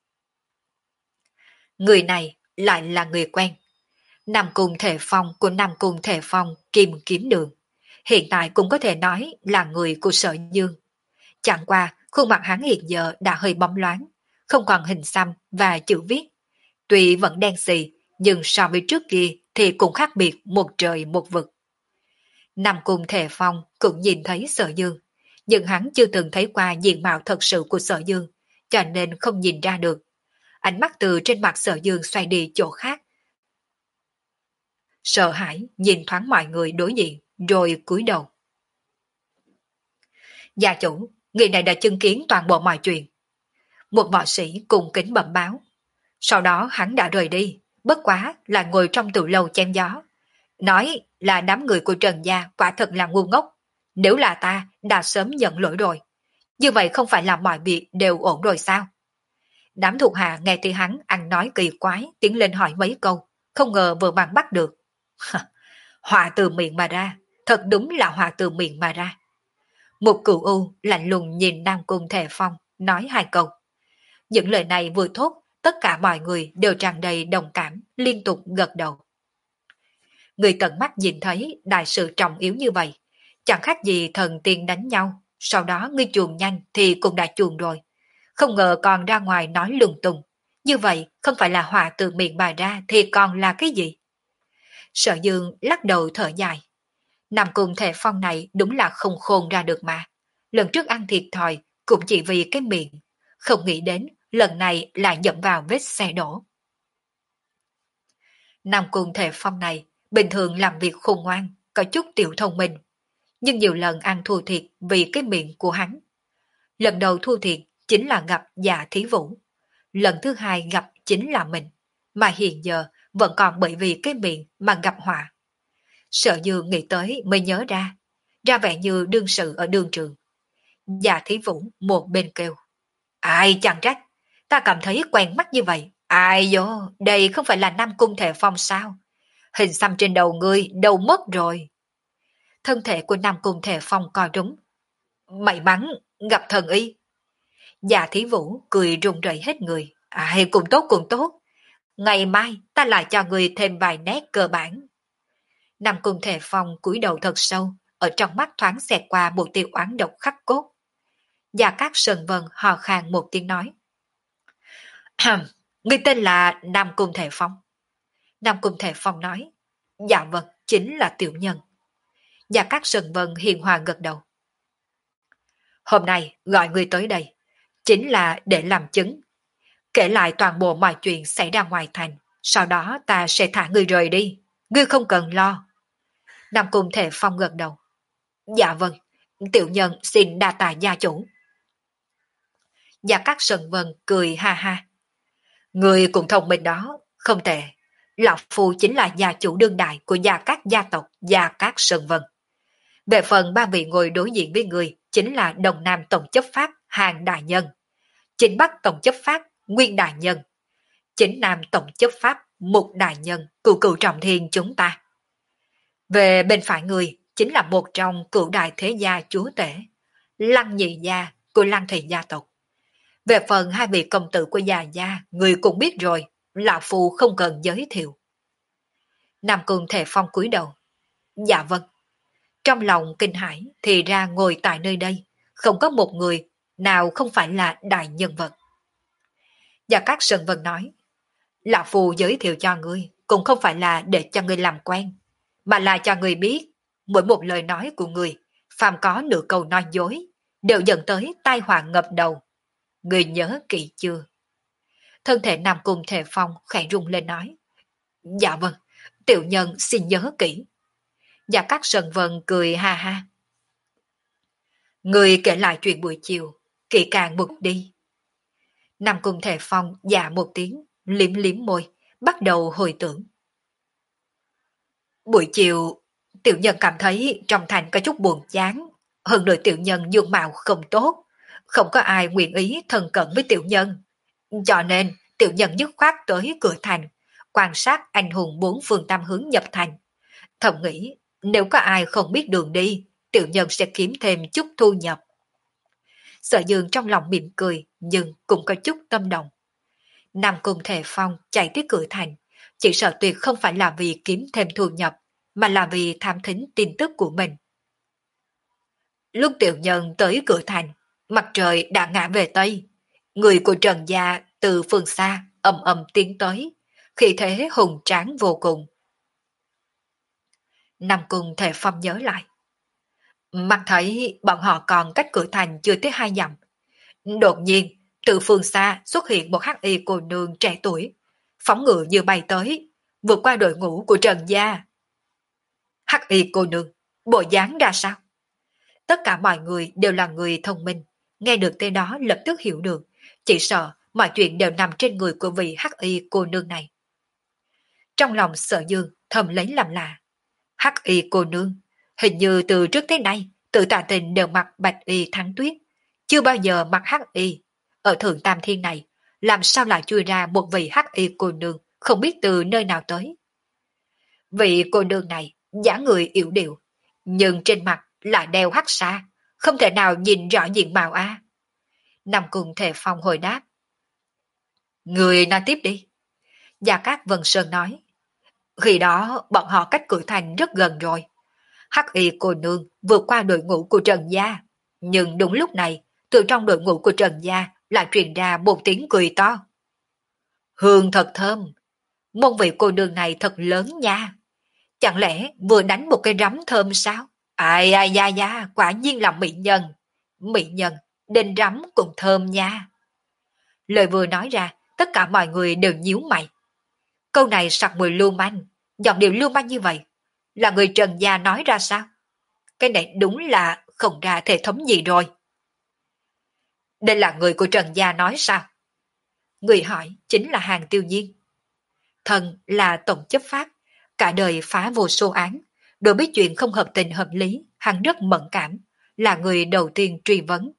A: Người này lại là người quen. Nam Cung Thể Phong của Nam Cung Thể Phong Kim Kiếm Đường, hiện tại cũng có thể nói là người của Sở Dương. Chẳng qua, khuôn mặt hắn hiện giờ đã hơi bóng loáng, không còn hình xăm và chữ viết. Tuy vẫn đen xì, nhưng so với trước kia thì cũng khác biệt một trời một vực. Nam Cung Thể Phong cũng nhìn thấy Sở Dương, nhưng hắn chưa từng thấy qua diện mạo thật sự của Sở Dương, cho nên không nhìn ra được. Ánh mắt từ trên mặt Sở Dương xoay đi chỗ khác. sợ hãi nhìn thoáng mọi người đối diện, rồi cúi đầu. Gia chủ, người này đã chứng kiến toàn bộ mọi chuyện. Một võ sĩ cùng kính bẩm báo. Sau đó hắn đã rời đi, bất quá là ngồi trong tủ lâu chém gió. Nói là đám người của Trần Gia quả thật là ngu ngốc. Nếu là ta, đã sớm nhận lỗi rồi. Như vậy không phải là mọi việc đều ổn rồi sao? Đám thuộc hạ nghe thì hắn ăn nói kỳ quái, tiến lên hỏi mấy câu, không ngờ vừa vặn bắt được. Họa từ miệng mà ra, thật đúng là họa từ miệng mà ra. Một cựu u lạnh lùng nhìn Nam Cung Thề Phong, nói hai câu. Những lời này vừa thốt, tất cả mọi người đều tràn đầy đồng cảm, liên tục gật đầu. Người tận mắt nhìn thấy đại sự trọng yếu như vậy, chẳng khác gì thần tiên đánh nhau, sau đó ngươi chuồn nhanh thì cũng đã chuồn rồi. Không ngờ còn ra ngoài nói lung tung. Như vậy không phải là họa từ miệng mà ra thì còn là cái gì? Sở Dương lắc đầu thở dài. Nam Cung Thề Phong này đúng là không khôn ra được mà. Lần trước ăn thiệt thòi cũng chỉ vì cái miệng. Không nghĩ đến lần này lại dẫm vào vết xe đổ. Nam Cung Thề Phong này bình thường làm việc khôn ngoan, có chút tiểu thông minh. Nhưng nhiều lần ăn thua thiệt vì cái miệng của hắn. Lần đầu thua thiệt chính là gặp Dạ Thí Vũ. Lần thứ hai gặp chính là mình. Mà hiện giờ vẫn còn bởi vì cái miệng mà gặp họa. Sợ Dương nghĩ tới mới nhớ ra. Ra vẻ như đương sự ở đương trường. Dạ Thí Vũ một bên kêu. Ai chẳng trách. Ta cảm thấy quen mắt như vậy. Ai vô, đây không phải là Nam Cung Thề Phong sao? Hình xăm trên đầu ngươi đâu mất rồi. Thân thể của Nam Cung Thề Phong co rúm. May mắn gặp thần y. Dạ Thí Vũ cười rụng rẩy hết người. Ai cũng tốt cũng tốt. Ngày mai ta lại cho người thêm vài nét cơ bản. Nam Cung Thề Phong cúi đầu thật sâu, ở trong mắt thoáng xẹt qua một tia oán độc khắc cốt. Gia Cát Sơn Vân hò khan một tiếng nói. Người tên là Nam Cung Thề Phong. Nam Cung Thề Phong nói. Dạ vâng, chính là tiểu nhân. Gia Cát Sơn Vân hiền hòa gật đầu. Hôm nay gọi người tới đây, chính là để làm chứng. Kể lại toàn bộ mọi chuyện xảy ra ngoài thành, sau đó ta sẽ thả người rời đi. Ngươi không cần lo. Nam Cung Thề Phong gật đầu. Dạ vâng, tiểu nhân xin đa tạ gia chủ. Gia Cát Sơn Vân cười ha ha. Người cũng thông minh đó, không tệ. Lão Phu chính là gia chủ đương đại của Gia Cát gia tộc Gia Cát Sơn Vân. Về phần ba vị ngồi đối diện với người chính là Đồng Nam Tổng chấp pháp Hàng Đại Nhân, Chính Bắc Tổng chấp pháp Nguyên Đại Nhân, Chính Nam Tổng chấp pháp Mục Đại Nhân, cựu cựu trọng thiên chúng ta. Về bên phải người chính là một trong cựu đại thế gia chúa tể, Lăng Nhị Gia của Lăng Thị gia tộc. Về phần hai vị công tử của Già Gia, người cũng biết rồi, Lão Phu không cần giới thiệu. Nam Cung Thề Phong cúi đầu. Dạ vâng. Trong lòng kinh hãi thì ra ngồi tại nơi đây, không có một người nào không phải là đại nhân vật. Gia Cát Sơn Vân nói, Lão Phu giới thiệu cho ngươi cũng không phải là để cho ngươi làm quen, mà là cho ngươi biết, mỗi một lời nói của ngươi, phàm có nửa câu nói dối, đều dẫn tới tai họa ngập đầu. Ngươi nhớ kỹ chưa? Thân thể Nam Cung Thề Phong khẽ rung lên nói, dạ vâng, tiểu nhân xin nhớ kỹ. Gia Cát Sơn Vân cười ha ha. Người kể lại chuyện buổi chiều, kỹ càng một đi. Nam Cung Thề Phong dạ một tiếng, liếm liếm môi, bắt đầu hồi tưởng. Buổi chiều, tiểu nhân cảm thấy trong thành có chút buồn chán, hơn nữa tiểu nhân dung mạo không tốt, không có ai nguyện ý thân cận với tiểu nhân. Cho nên, tiểu nhân dứt khoát tới cửa thành, quan sát anh hùng bốn phương tam hướng nhập thành. Thầm nghĩ, nếu có ai không biết đường đi, tiểu nhân sẽ kiếm thêm chút thu nhập. Sở Dương trong lòng mỉm cười, nhưng cũng có chút tâm động. Nam Cung Thề Phong chạy tới cửa thành, chỉ sợ tuyệt không phải là vì kiếm thêm thu nhập, mà là vì tham thính tin tức của mình. Lúc tiểu nhân tới cửa thành, mặt trời đã ngã về Tây. Người của Trần Gia từ phương xa ầm ầm tiến tới, khí thế hùng tráng vô cùng. Nam Cung Thề Phong nhớ lại. Mặt thấy bọn họ còn cách cửa thành chưa tới hai dặm. Đột nhiên, từ phương xa xuất hiện một hắc y cô nương trẻ tuổi, phóng ngựa như bay tới, vượt qua đội ngũ của Trần Gia, Hắc y cô nương, bộ dáng ra sao? Tất cả mọi người đều là người thông minh, nghe được tên đó lập tức hiểu được, chỉ sợ mọi chuyện đều nằm trên người của vị hắc y cô nương này. Trong lòng Sở Dương thầm lấy làm lạ. Hắc y cô nương, hình như từ trước tới nay, tự tạ tình đều mặc bạch y thắng tuyết, chưa bao giờ mặc hắc y. Ở Thượng Tam Thiên này, làm sao lại chui ra một vị hắc y cô nương không biết từ nơi nào tới. Vị cô nương này, dáng người yểu điệu, nhưng trên mặt lại đeo hắc sa, không thể nào nhìn rõ diện mạo a. Nằm cùng Thể Phong hồi đáp. Người nói tiếp đi. Gia Cát Vân Sơn nói. Khi đó bọn họ cách Cửu Thành rất gần rồi. Hắc y cô nương vượt qua đội ngũ của Trần Gia. Nhưng đúng lúc này, từ trong đội ngũ của Trần Gia lại truyền ra một tiếng cười to. Hương thật thơm. Môn vị cô nương này thật lớn nha. Chẳng lẽ vừa đánh một cây rắm thơm sao? Ai ai da da, quả nhiên là mỹ nhân. Mỹ nhân, đinh rắm cũng thơm nha. Lời vừa nói ra, tất cả mọi người đều nhíu mày. Câu này sặc mùi lưu manh, giọng điệu lưu manh như vậy. Là người Trần Gia nói ra sao? Cái này đúng là không ra thể thống gì rồi. Đây là người của Trần Gia nói sao? Người hỏi chính là Hàng Tiêu Nhiên. Thần là tổng chấp pháp, cả đời phá vô số án, đối biết chuyện không hợp tình hợp lý, hắn rất mẫn cảm, là người đầu tiên truy vấn.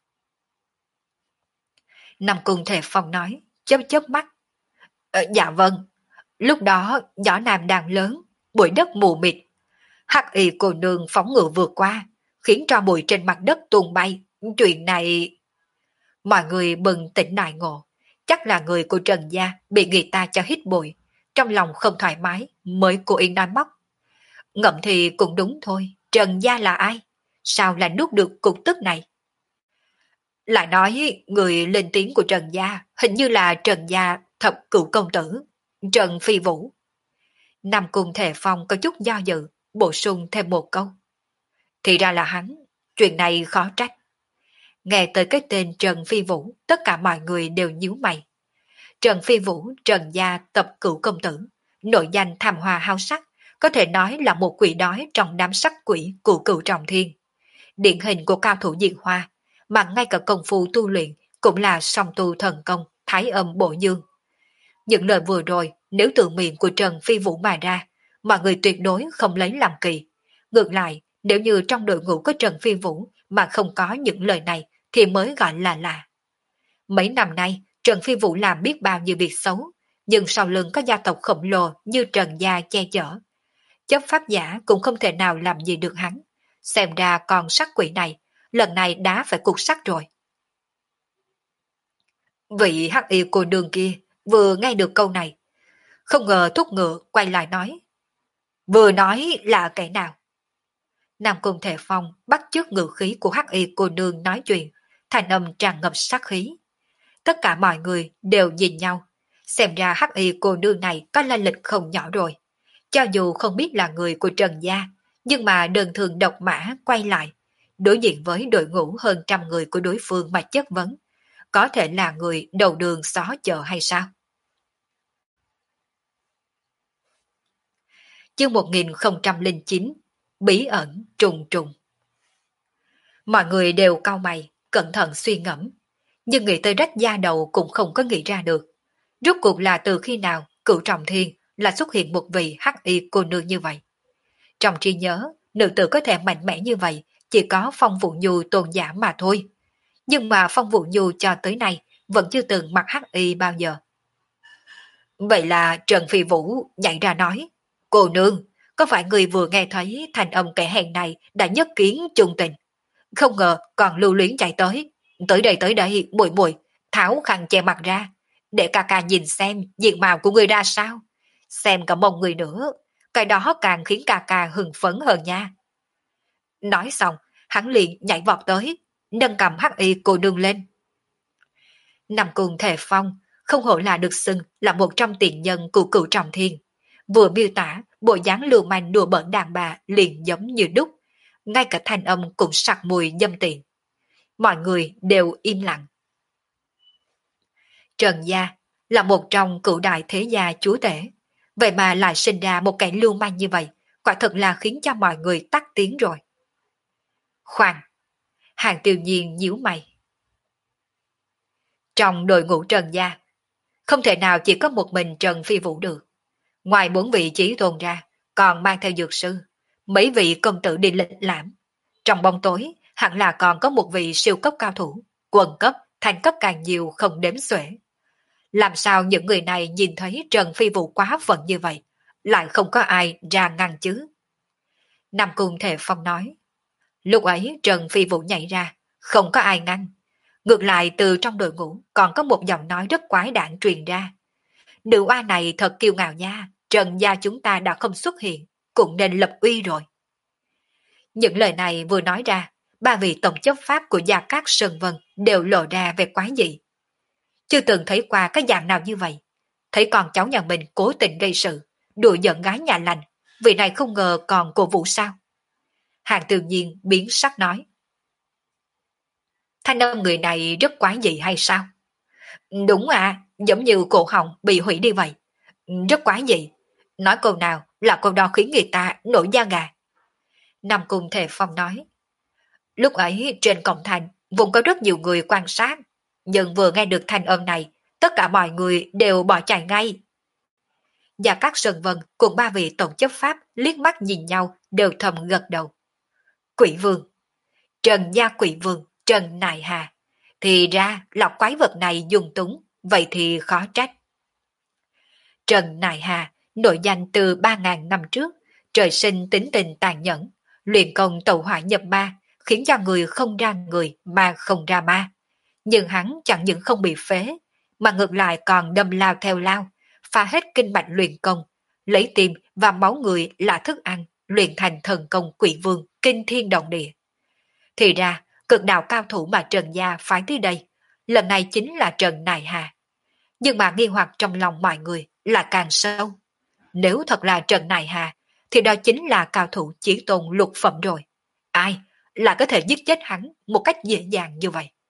A: Nằm cùng Thể Phong nói, chớp chớp mắt. Ờ, dạ vâng, lúc đó gió nam đang lớn, bụi đất mù mịt. Hắc y cô nương phóng ngựa vượt qua, khiến cho bụi trên mặt đất tuôn bay. Chuyện này... Mọi người bừng tỉnh đại ngộ, chắc là người của Trần Gia bị người ta cho hít bụi, trong lòng không thoải mái mới cố ý nói móc. Ngậm thì cũng đúng thôi, Trần Gia là ai? Sao lại nuốt được cục tức này? Lại nói người lên tiếng của Trần Gia hình như là Trần Gia thập cửu công tử, Trần Phi Vũ. Nằm cùng Thể Phong có chút do dự, bổ sung thêm một câu. Thì ra là hắn, chuyện này khó trách. Nghe tới cái tên Trần Phi Vũ, tất cả mọi người đều nhíu mày. Trần Phi Vũ, Trần Gia tập cửu công tử, nội danh tham hoa hao sắc, có thể nói là một quỷ đói trong đám sắc quỷ của cửu trọng thiên. Điển hình của cao thủ diện hoa, mà ngay cả công phu tu luyện cũng là song tu thần công, thái âm bổ dương. Những lời vừa rồi, nếu từ miệng của Trần Phi Vũ mà ra, mọi người tuyệt đối không lấy làm kỳ. Ngược lại, nếu như trong đội ngũ có Trần Phi Vũ mà không có những lời này, thì mới gọi là lạ. Mấy năm nay, Trần Phi Vũ làm biết bao nhiêu việc xấu, nhưng sau lưng có gia tộc khổng lồ như Trần Gia che chở. Chấp pháp giả cũng không thể nào làm gì được hắn. Xem ra con sắc quỷ này, lần này đã phải cục sắt rồi. Vị hắc y cô nương kia vừa nghe được câu này, không ngờ thúc ngựa quay lại nói. Vừa nói là kẻ nào? Nam Cung Thể Phong bắt chước ngữ khí của hắc y cô nương nói chuyện, thành âm tràn ngập sát khí. Tất cả mọi người đều nhìn nhau, xem ra hắc y cô nương này có lai lịch không nhỏ rồi. Cho dù không biết là người của Trần Gia, nhưng mà đơn thường độc mã quay lại, đối diện với đội ngũ hơn trăm người của đối phương mà chất vấn, có thể là người đầu đường xó chợ hay sao? Chương một nghìn không trăm lẻ chín, bí ẩn trùng trùng. Mọi người đều cau mày, cẩn thận suy ngẫm, nhưng nghĩ tới rách da đầu cũng không có nghĩ ra được. Rốt cuộc là từ khi nào Cửu Trọng Thiên là xuất hiện một vị hắc y cô nương như vậy? Trong trí nhớ, nữ tử có thể mạnh mẽ như vậy chỉ có Phong Vũ Nhu tôn giả mà thôi. Nhưng mà Phong Vũ Nhu cho tới nay vẫn chưa từng mặc hắc y bao giờ. Vậy là Trần Phi Vũ nhảy ra nói, cô nương, có phải người vừa nghe thấy thành âm kẻ hèn này đã nhất kiến chung tình? Không ngờ còn lưu luyến chạy tới. Tới đây tới đây, muội muội tháo khăn che mặt ra, để ca ca nhìn xem diện mạo của người ra sao. Xem cả mông người nữa, cái đó càng khiến ca ca hưng phấn hơn nha. Nói xong, hắn liền nhảy vọt tới, nâng cầm hắc y cô nương lên. Nằm cùng Thể Phong, không hổ là được xưng là một trong tiền nhân của Cửu Trọng Thiên. Vừa miêu tả, bộ dáng lưu manh đùa bỡn đàn bà liền giống như đúc, ngay cả thanh âm cũng sặc mùi dâm tiện. Mọi người đều im lặng. Trần Gia là một trong cửu đại thế gia chúa tể, vậy mà lại sinh ra một kẻ lưu manh như vậy, quả thật là khiến cho mọi người tắt tiếng rồi. Khoan, Hàng Tiêu Nhiên nhíu mày. Trong đội ngũ Trần gia, không thể nào chỉ có một mình Trần Phi Vũ được. Ngoài bốn vị chí tôn ra, còn mang theo dược sư, mấy vị công tử đi lịch lãm. Trong bóng tối, hẳn là còn có một vị siêu cấp cao thủ, quần cấp, thành cấp càng nhiều không đếm xuể. Làm sao những người này nhìn thấy Trần Phi Vũ quá phận như vậy, lại không có ai ra ngăn chứ? Nam Cung Thể Phong nói. Lúc ấy Trần Phi Vũ nhảy ra, không có ai ngăn. Ngược lại từ trong đội ngũ còn có một giọng nói rất quái đản truyền ra. Nữ oa này thật kiêu ngạo nha, Trần gia chúng ta đã không xuất hiện, cũng nên lập uy rồi. Những lời này vừa nói ra, ba vị tổng chấp pháp của Gia Cát Sơn Vân đều lộ ra về quái dị. Chưa từng thấy qua cái dạng nào như vậy. Thấy con cháu nhà mình cố tình gây sự, đùa giận gái nhà lành, vị này không ngờ còn cổ vũ sao? Hàng Tự Nhiên biến sắc nói. Thanh âm người này rất quái dị hay sao? Đúng à, giống như cổ họng bị hủy đi vậy. Rất quái dị. Nói câu nào là câu đó khiến người ta nổi da gà. Nam Cung Thể Phong nói. Lúc ấy trên cổng thành vùng có rất nhiều người quan sát, nhưng vừa nghe được thanh âm này, tất cả mọi người đều bỏ chạy ngay. Và các Sơn Vân cùng ba vị tổng chấp pháp liếc mắt nhìn nhau đều thầm gật đầu. Quỷ vương, Trần gia quỷ vương, Trần Nại Hà, thì ra là quái vật này dùng túng, vậy thì khó trách. Trần Nại Hà nổi danh từ ba ngàn năm trước, trời sinh tính tình tàn nhẫn, luyện công tẩu hỏa nhập ma, khiến cho người không ra người mà không ra ma. Nhưng hắn chẳng những không bị phế, mà ngược lại còn đâm lao theo lao, phá hết kinh mạch luyện công, lấy tim và máu người là thức ăn, luyện thành thần công quỷ vương, kinh thiên động địa. Thì ra, cực đạo cao thủ mà Trần gia phái tới đây, lần này chính là Trần Nại Hà. Nhưng mà nghi hoặc trong lòng mọi người là càng sâu. Nếu thật là Trần Nại Hà, thì đó chính là cao thủ chí tôn lục phẩm rồi. Ai là có thể giết chết hắn một cách dễ dàng như vậy?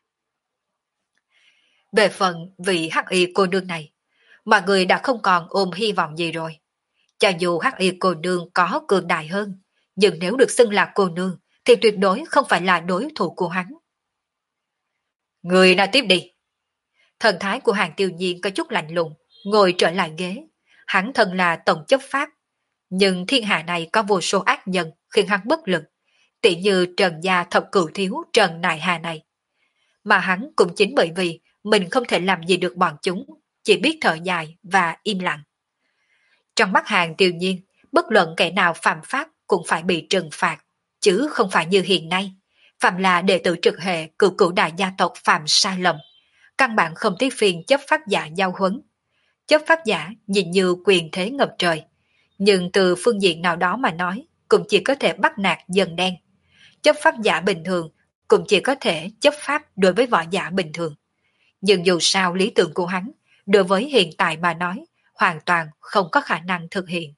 A: Về phần vị hắc y cô nương này, mọi người đã không còn ôm hy vọng gì rồi. Cho dù hắc y cô nương có cường đại hơn, nhưng nếu được xưng là cô nương, thì tuyệt đối không phải là đối thủ của hắn. Người nào tiếp đi. Thần thái của Hàng Tiêu Nhiên có chút lạnh lùng, ngồi trở lại ghế. Hắn thân là tổng chấp pháp, nhưng thiên hạ này có vô số ác nhân khiến hắn bất lực, tỉ như Trần gia thập cửu thiếu Trần Nại Hà này. Mà hắn cũng chính bởi vì mình không thể làm gì được bọn chúng, chỉ biết thở dài và im lặng. Trong mắt Hàng Tiêu Nhiên, bất luận kẻ nào phạm pháp cũng phải bị trừng phạt, chứ không phải như hiện nay. Phạm là đệ tử trực hệ cửu cửu đại gia tộc phạm sai lầm, căn bản không tiếc phiền chấp pháp giả giao huấn. Chấp pháp giả nhìn như quyền thế ngập trời, nhưng từ phương diện nào đó mà nói, cũng chỉ có thể bắt nạt dân đen. Chấp pháp giả bình thường cũng chỉ có thể chấp pháp đối với võ giả bình thường. Nhưng dù sao lý tưởng của hắn, đối với hiện tại mà nói, hoàn toàn không có khả năng thực hiện.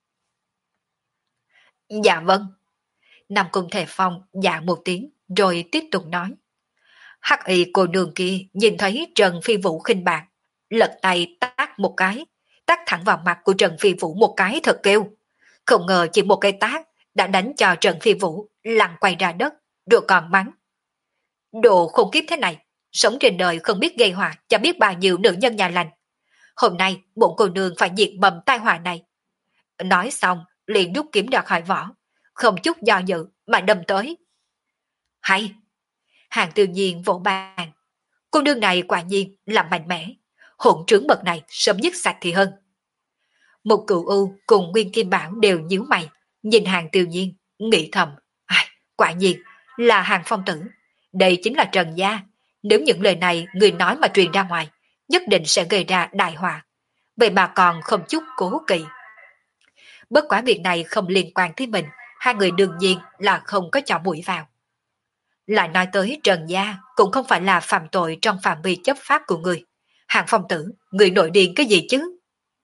A: Dạ vâng. Nam Cung Thể Phong dạ một tiếng, rồi tiếp tục nói. Hắc y cô nương kia nhìn thấy Trần Phi Vũ khinh bạc, lật tay tát một cái, tát thẳng vào mặt của Trần Phi Vũ một cái thật kêu. Không ngờ chỉ một cái tát đã đánh cho Trần Phi Vũ lăn quay ra đất, rồi còn mắng. Đồ khủng khiếp thế này, sống trên đời không biết gây họa cho biết bao nhiêu nữ nhân nhà lành. Hôm nay bổn cô nương phải diệt mầm tai họa này. Nói xong liền rút kiếm ra khỏi vỏ, không chút do dự mà đâm tới. Hay! Hàng Tự Nhiên vỗ bàn. Cô nương này quả nhiên là mạnh mẽ, hỗn trướng bậc này sớm dứt sạch thì hơn. Một cựu u cùng Nguyên Kim Bảo đều nhíu mày, nhìn Hàng Tự Nhiên, nghĩ thầm. Ai, quả nhiên là Hàng Phong tử. Đây chính là Trần gia. Nếu những lời này người nói mà truyền ra ngoài, nhất định sẽ gây ra đại họa. Vậy mà còn không chút cố kỵ. Bất quá việc này không liên quan tới mình, hai người đương nhiên là không có chọn mũi vào. Lại nói tới Trần gia cũng không phải là phạm tội trong phạm vi chấp pháp của người. Hàng Phong tử, người nổi điên cái gì chứ?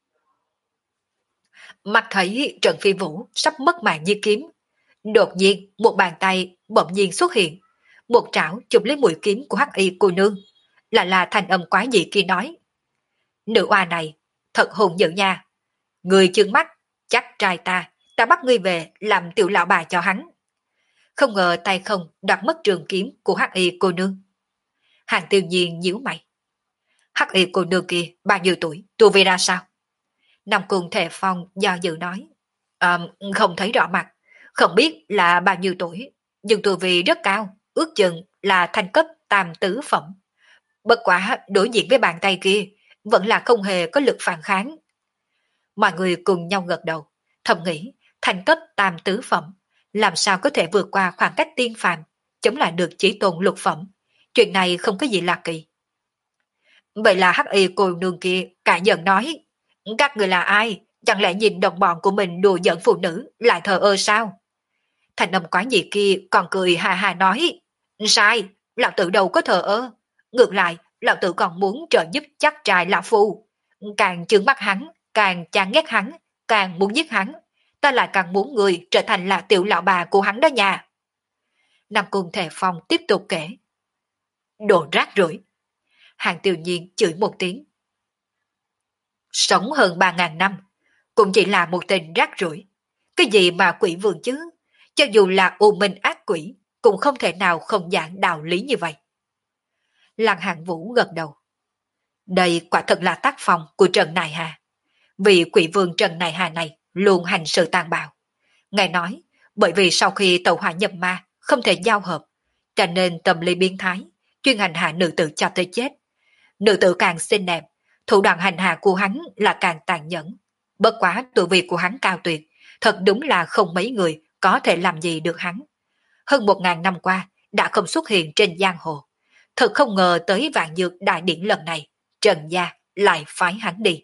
A: Mặt thấy Trần Phi Vũ sắp mất mạng như kiếm. Đột nhiên một bàn tay bỗng nhiên xuất hiện, một trảo chụp lấy mũi kiếm của hắc y cô nương. Là là thành âm quái dị kia nói. Nữ oa này thật hùng dữ nha. Người chương mắt chắc trai ta ta bắt ngươi về làm tiểu lão bà cho hắn. Không ngờ tay không đoạt mất trường kiếm của hắc y cô nương. Hàng Tiêu Nhiên nhíu mày. Hắc y cô nương kia bao nhiêu tuổi, tu vi ra sao? Nam Cung Thề Phong do dự nói. À, không thấy rõ mặt, không biết là bao nhiêu tuổi, nhưng tu vi rất cao, ước chừng là thành cấp tam tứ phẩm. Bất quả đối diện với bàn tay kia, vẫn là không hề có lực phản kháng. Mọi người cùng nhau gật đầu, thầm nghĩ thành cấp tam tứ phẩm, làm sao có thể vượt qua khoảng cách tiên phàm, chống lại được chỉ tôn lục phẩm. Chuyện này không có gì lạ kỳ. Vậy là hắc y cô nương kia cả giận nói, các người là ai? Chẳng lẽ nhìn đồng bọn của mình đùa giỡn phụ nữ lại thờ ơ sao? Thành âm quái dị kia còn cười hà hà nói, sai, lão tử đâu có thờ ơ. Ngược lại, lão tử còn muốn trợ giúp chắc trai lão phu. Càng chướng mắt hắn, càng chán ghét hắn, càng muốn giết hắn. Ta lại càng muốn người trở thành là tiểu lão bà của hắn đó nha. Nam Cung Thề Phong tiếp tục kể. Đồ rác rưởi. Hàng Tiêu Nhiên chửi một tiếng. Sống hơn ba ngàn năm, cũng chỉ là một tên rác rưởi. Cái gì mà quỷ vương chứ? Cho dù là u minh ác quỷ, cũng không thể nào không giảng đạo lý như vậy. Lăng Hạng Vũ gật đầu. Đây quả thật là tác phong của Trần Nài Hà. Vì quỷ vương Trần Nài Hà này luôn hành sự tàn bạo. Ngài nói, bởi vì sau khi tẩu hỏa nhập ma không thể giao hợp, cho nên tâm lý biến thái, chuyên hành hạ nữ tử cho tới chết. Nữ tử càng xinh đẹp, thủ đoạn hành hạ của hắn là càng tàn nhẫn. Bất quá tu vi của hắn cao tuyệt, thật đúng là không mấy người có thể làm gì được hắn. Hơn một ngàn năm qua đã không xuất hiện trên giang hồ. Thật không ngờ tới Vạn Dược đại điển lần này, Trần gia lại phái hắn đi.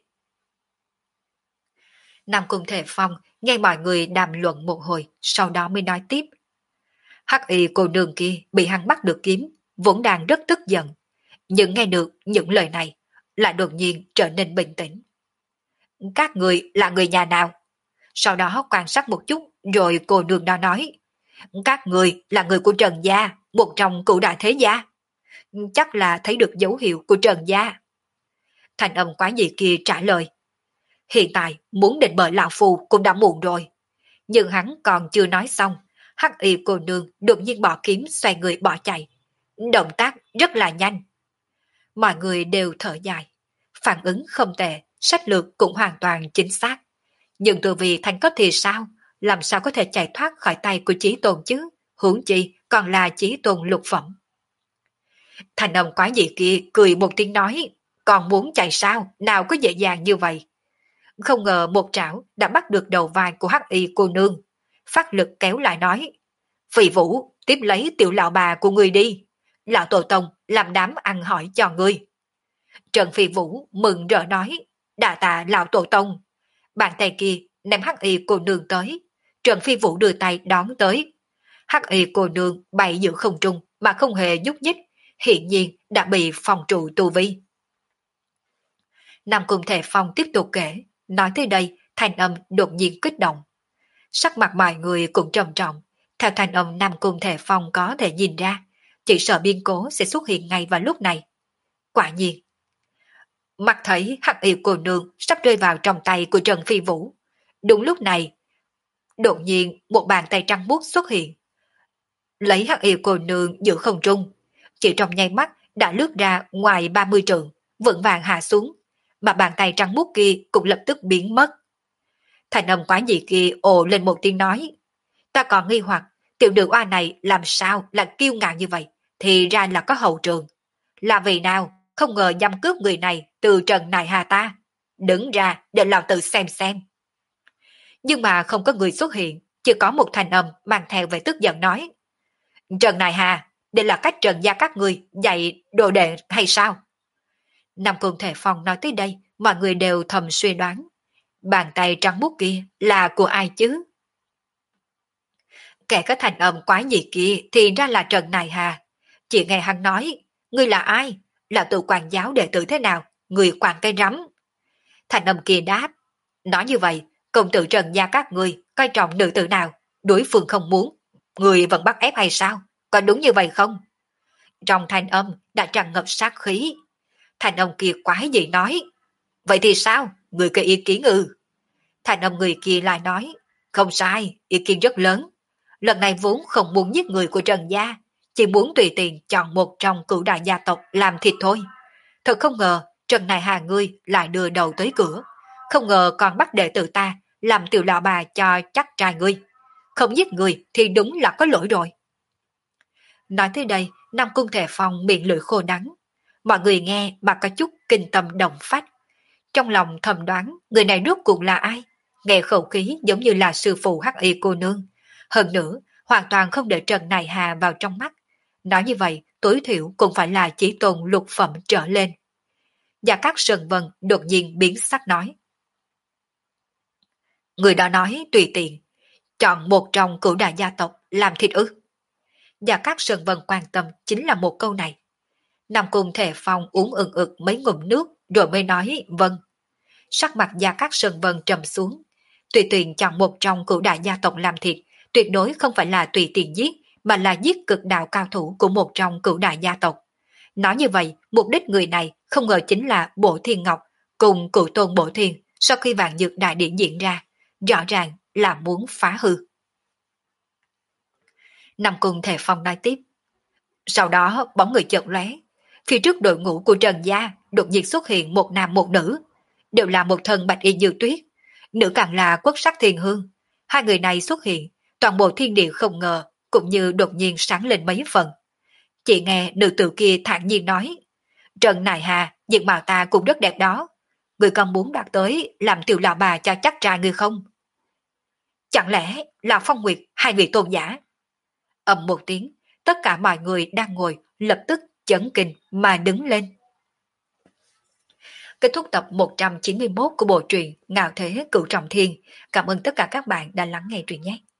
A: Nam Cung Thề Phong nghe mọi người đàm luận một hồi, sau đó mới nói tiếp. Hắc y cô nương kia bị hắn bắt được kiếm, vốn đang rất tức giận. Nhưng nghe được những lời này, lại đột nhiên trở nên bình tĩnh. Các người là người nhà nào? Sau đó quan sát một chút, rồi cô nương đó nói. Các người là người của Trần gia, một trong cửu đại thế gia. Chắc là thấy được dấu hiệu của Trần gia. Thành âm quái dị kia trả lời. Hiện tại muốn định bợ lão phù cũng đã muộn rồi. Nhưng hắn còn chưa nói xong, hắc y cô nương đột nhiên bỏ kiếm xoay người bỏ chạy. Động tác rất là nhanh. Mọi người đều thở dài. Phản ứng không tệ, sách lược cũng hoàn toàn chính xác. Nhưng từ vì thành cấp thì sao? Làm sao có thể chạy thoát khỏi tay của Chí Tôn chứ? Huống chi còn là Chí Tôn lục phẩm. Thành âm quái dị kia cười một tiếng nói, còn muốn chạy sao? Nào có dễ dàng như vậy? Không ngờ một trảo đã bắt được đầu vai của hắc y cô nương. Phát lực kéo lại nói, Phỉ Vũ, tiếp lấy tiểu lão bà của người đi. Lão Tổ Tông làm đám ăn hỏi cho ngươi. Trần Phi Vũ mừng rỡ nói, đà tạ lão Tổ Tông. Bàn tay kia ném hắc y cô nương tới. Trần Phi Vũ đưa tay đón tới. Hắc y cô nương bay giữa không trung mà không hề nhúc nhích, hiện nhiên đã bị phòng trụ tu vi. Nam Cung Thề Phong tiếp tục kể, nói tới đây, thanh âm đột nhiên kích động. Sắc mặt mọi người cũng trầm trọng, theo thanh âm Nam Cung Thề Phong có thể nhìn ra, chỉ sợ biên cố sẽ xuất hiện ngay vào lúc này. Quả nhiên, mắt thấy hắc y cô nương sắp rơi vào trong tay của Trần Phi Vũ. Đúng lúc này, đột nhiên một bàn tay trắng buốt xuất hiện. Lấy hắc y cô nương giữa không trung, chỉ trong nháy mắt đã lướt ra ngoài ba mươi trượng, vững vàng hạ xuống, mà bàn tay trắng muốt kia cũng lập tức biến mất. Thành âm quái dị kia ồ lên một tiếng nói, ta còn nghi hoặc tiểu nữ oa này làm sao là kiêu ngạo như vậy, thì ra là có hậu trường. Là vì nào, không ngờ giam cướp người này từ Trần Nài Hà ta. Đứng ra để lão tự xem xem. Nhưng mà không có người xuất hiện, chỉ có một thành âm mang theo vẻ tức giận nói, Trần Nài Hà, đây là cách Trần gia các người dạy đồ đệ hay sao? Nam Cung Thể Phong nói tới đây, mọi người đều thầm suy đoán. Bàn tay trắng muốt kia là của ai chứ? Kẻ có thành âm quái dị kia thì ra là Trần Nài Hà. Chỉ nghe hắn nói, ngươi là ai? Là tự quản giáo đệ tử thế nào? Người quản cây rắm. Thành âm kia đáp, nói như vậy, công tử Trần gia các ngươi coi trọng nữ tử nào? Đối phương không muốn, người vẫn bắt ép hay sao? Có đúng như vậy không? Trong thanh âm đã tràn ngập sát khí. Thành âm kia quái dị nói, vậy thì sao? Người có ý kiến ư? Thành âm người kia lại nói, Không sai, ý kiến rất lớn. Lần này vốn không muốn giết người của Trần Gia, chỉ muốn tùy tiện chọn một trong cửu đại gia tộc làm thịt thôi. Thật không ngờ, Trần Này Hà ngươi lại đưa đầu tới cửa. Không ngờ còn bắt đệ tử ta làm tiểu lão bà cho chắc trai ngươi. Không giết người thì đúng là có lỗi rồi. Nói tới đây, Nam Cung Thể Phong miệng lưỡi khô đắng. Mọi người nghe mà có chút kinh tâm động phách. Trong lòng thầm đoán người này rốt cuộc là ai? Nghe khẩu khí giống như là sư phụ hắc y cô nương. Hơn nữa, hoàn toàn không để Trần Này Hà vào trong mắt. Nói như vậy, tối thiểu cũng phải là chỉ tôn lục phẩm trở lên. Gia Cát Sơn Vân đột nhiên biến sắc nói. Người đó nói tùy tiện, chọn một trong cửu đại gia tộc làm thịt ư. Gia Cát Sơn Vân quan tâm chính là một câu này. Nam Cung Thể Phong uống ừng ực mấy ngụm nước rồi mới nói vâng. Sắc mặt Gia Cát Sơn Vân trầm xuống. Tùy tiện chọn một trong cửu đại gia tộc làm thịt, tuyệt đối không phải là tùy tiện giết, mà là giết cực đạo cao thủ của một trong cửu đại gia tộc. Nói như vậy, mục đích người này không ngờ chính là Bổ Thiên Ngọc cùng cửu tôn Bổ Thiên sau khi vạn dược đại điển diễn ra, rõ ràng là muốn phá hư. Nam Cung Thể Phong nói tiếp. Sau đó bóng người chợt lóe, phía trước đội ngũ của Trần Gia đột nhiên xuất hiện một nam một nữ, đều là một thân bạch y như tuyết, nữ càng là quốc sắc thiên hương. Hai người này xuất hiện, toàn bộ thiên địa không ngờ cũng như đột nhiên sáng lên mấy phần. Chị nghe nữ tử kia thản nhiên nói, Trần Nài Hà, diện mạo ta cũng rất đẹp đó. Người còn muốn đạt tới làm tiểu lão bà cho chắc trai người không? Chẳng lẽ là Phong Nguyệt hai vị tôn giả? Ầm một tiếng, tất cả mọi người đang ngồi lập tức chấn kinh mà đứng lên. Kết thúc tập một trăm chín mươi mốt của bộ truyện Ngạo Thế Cửu Trọng Thiên. Cảm ơn tất cả các bạn đã lắng nghe truyện nhé.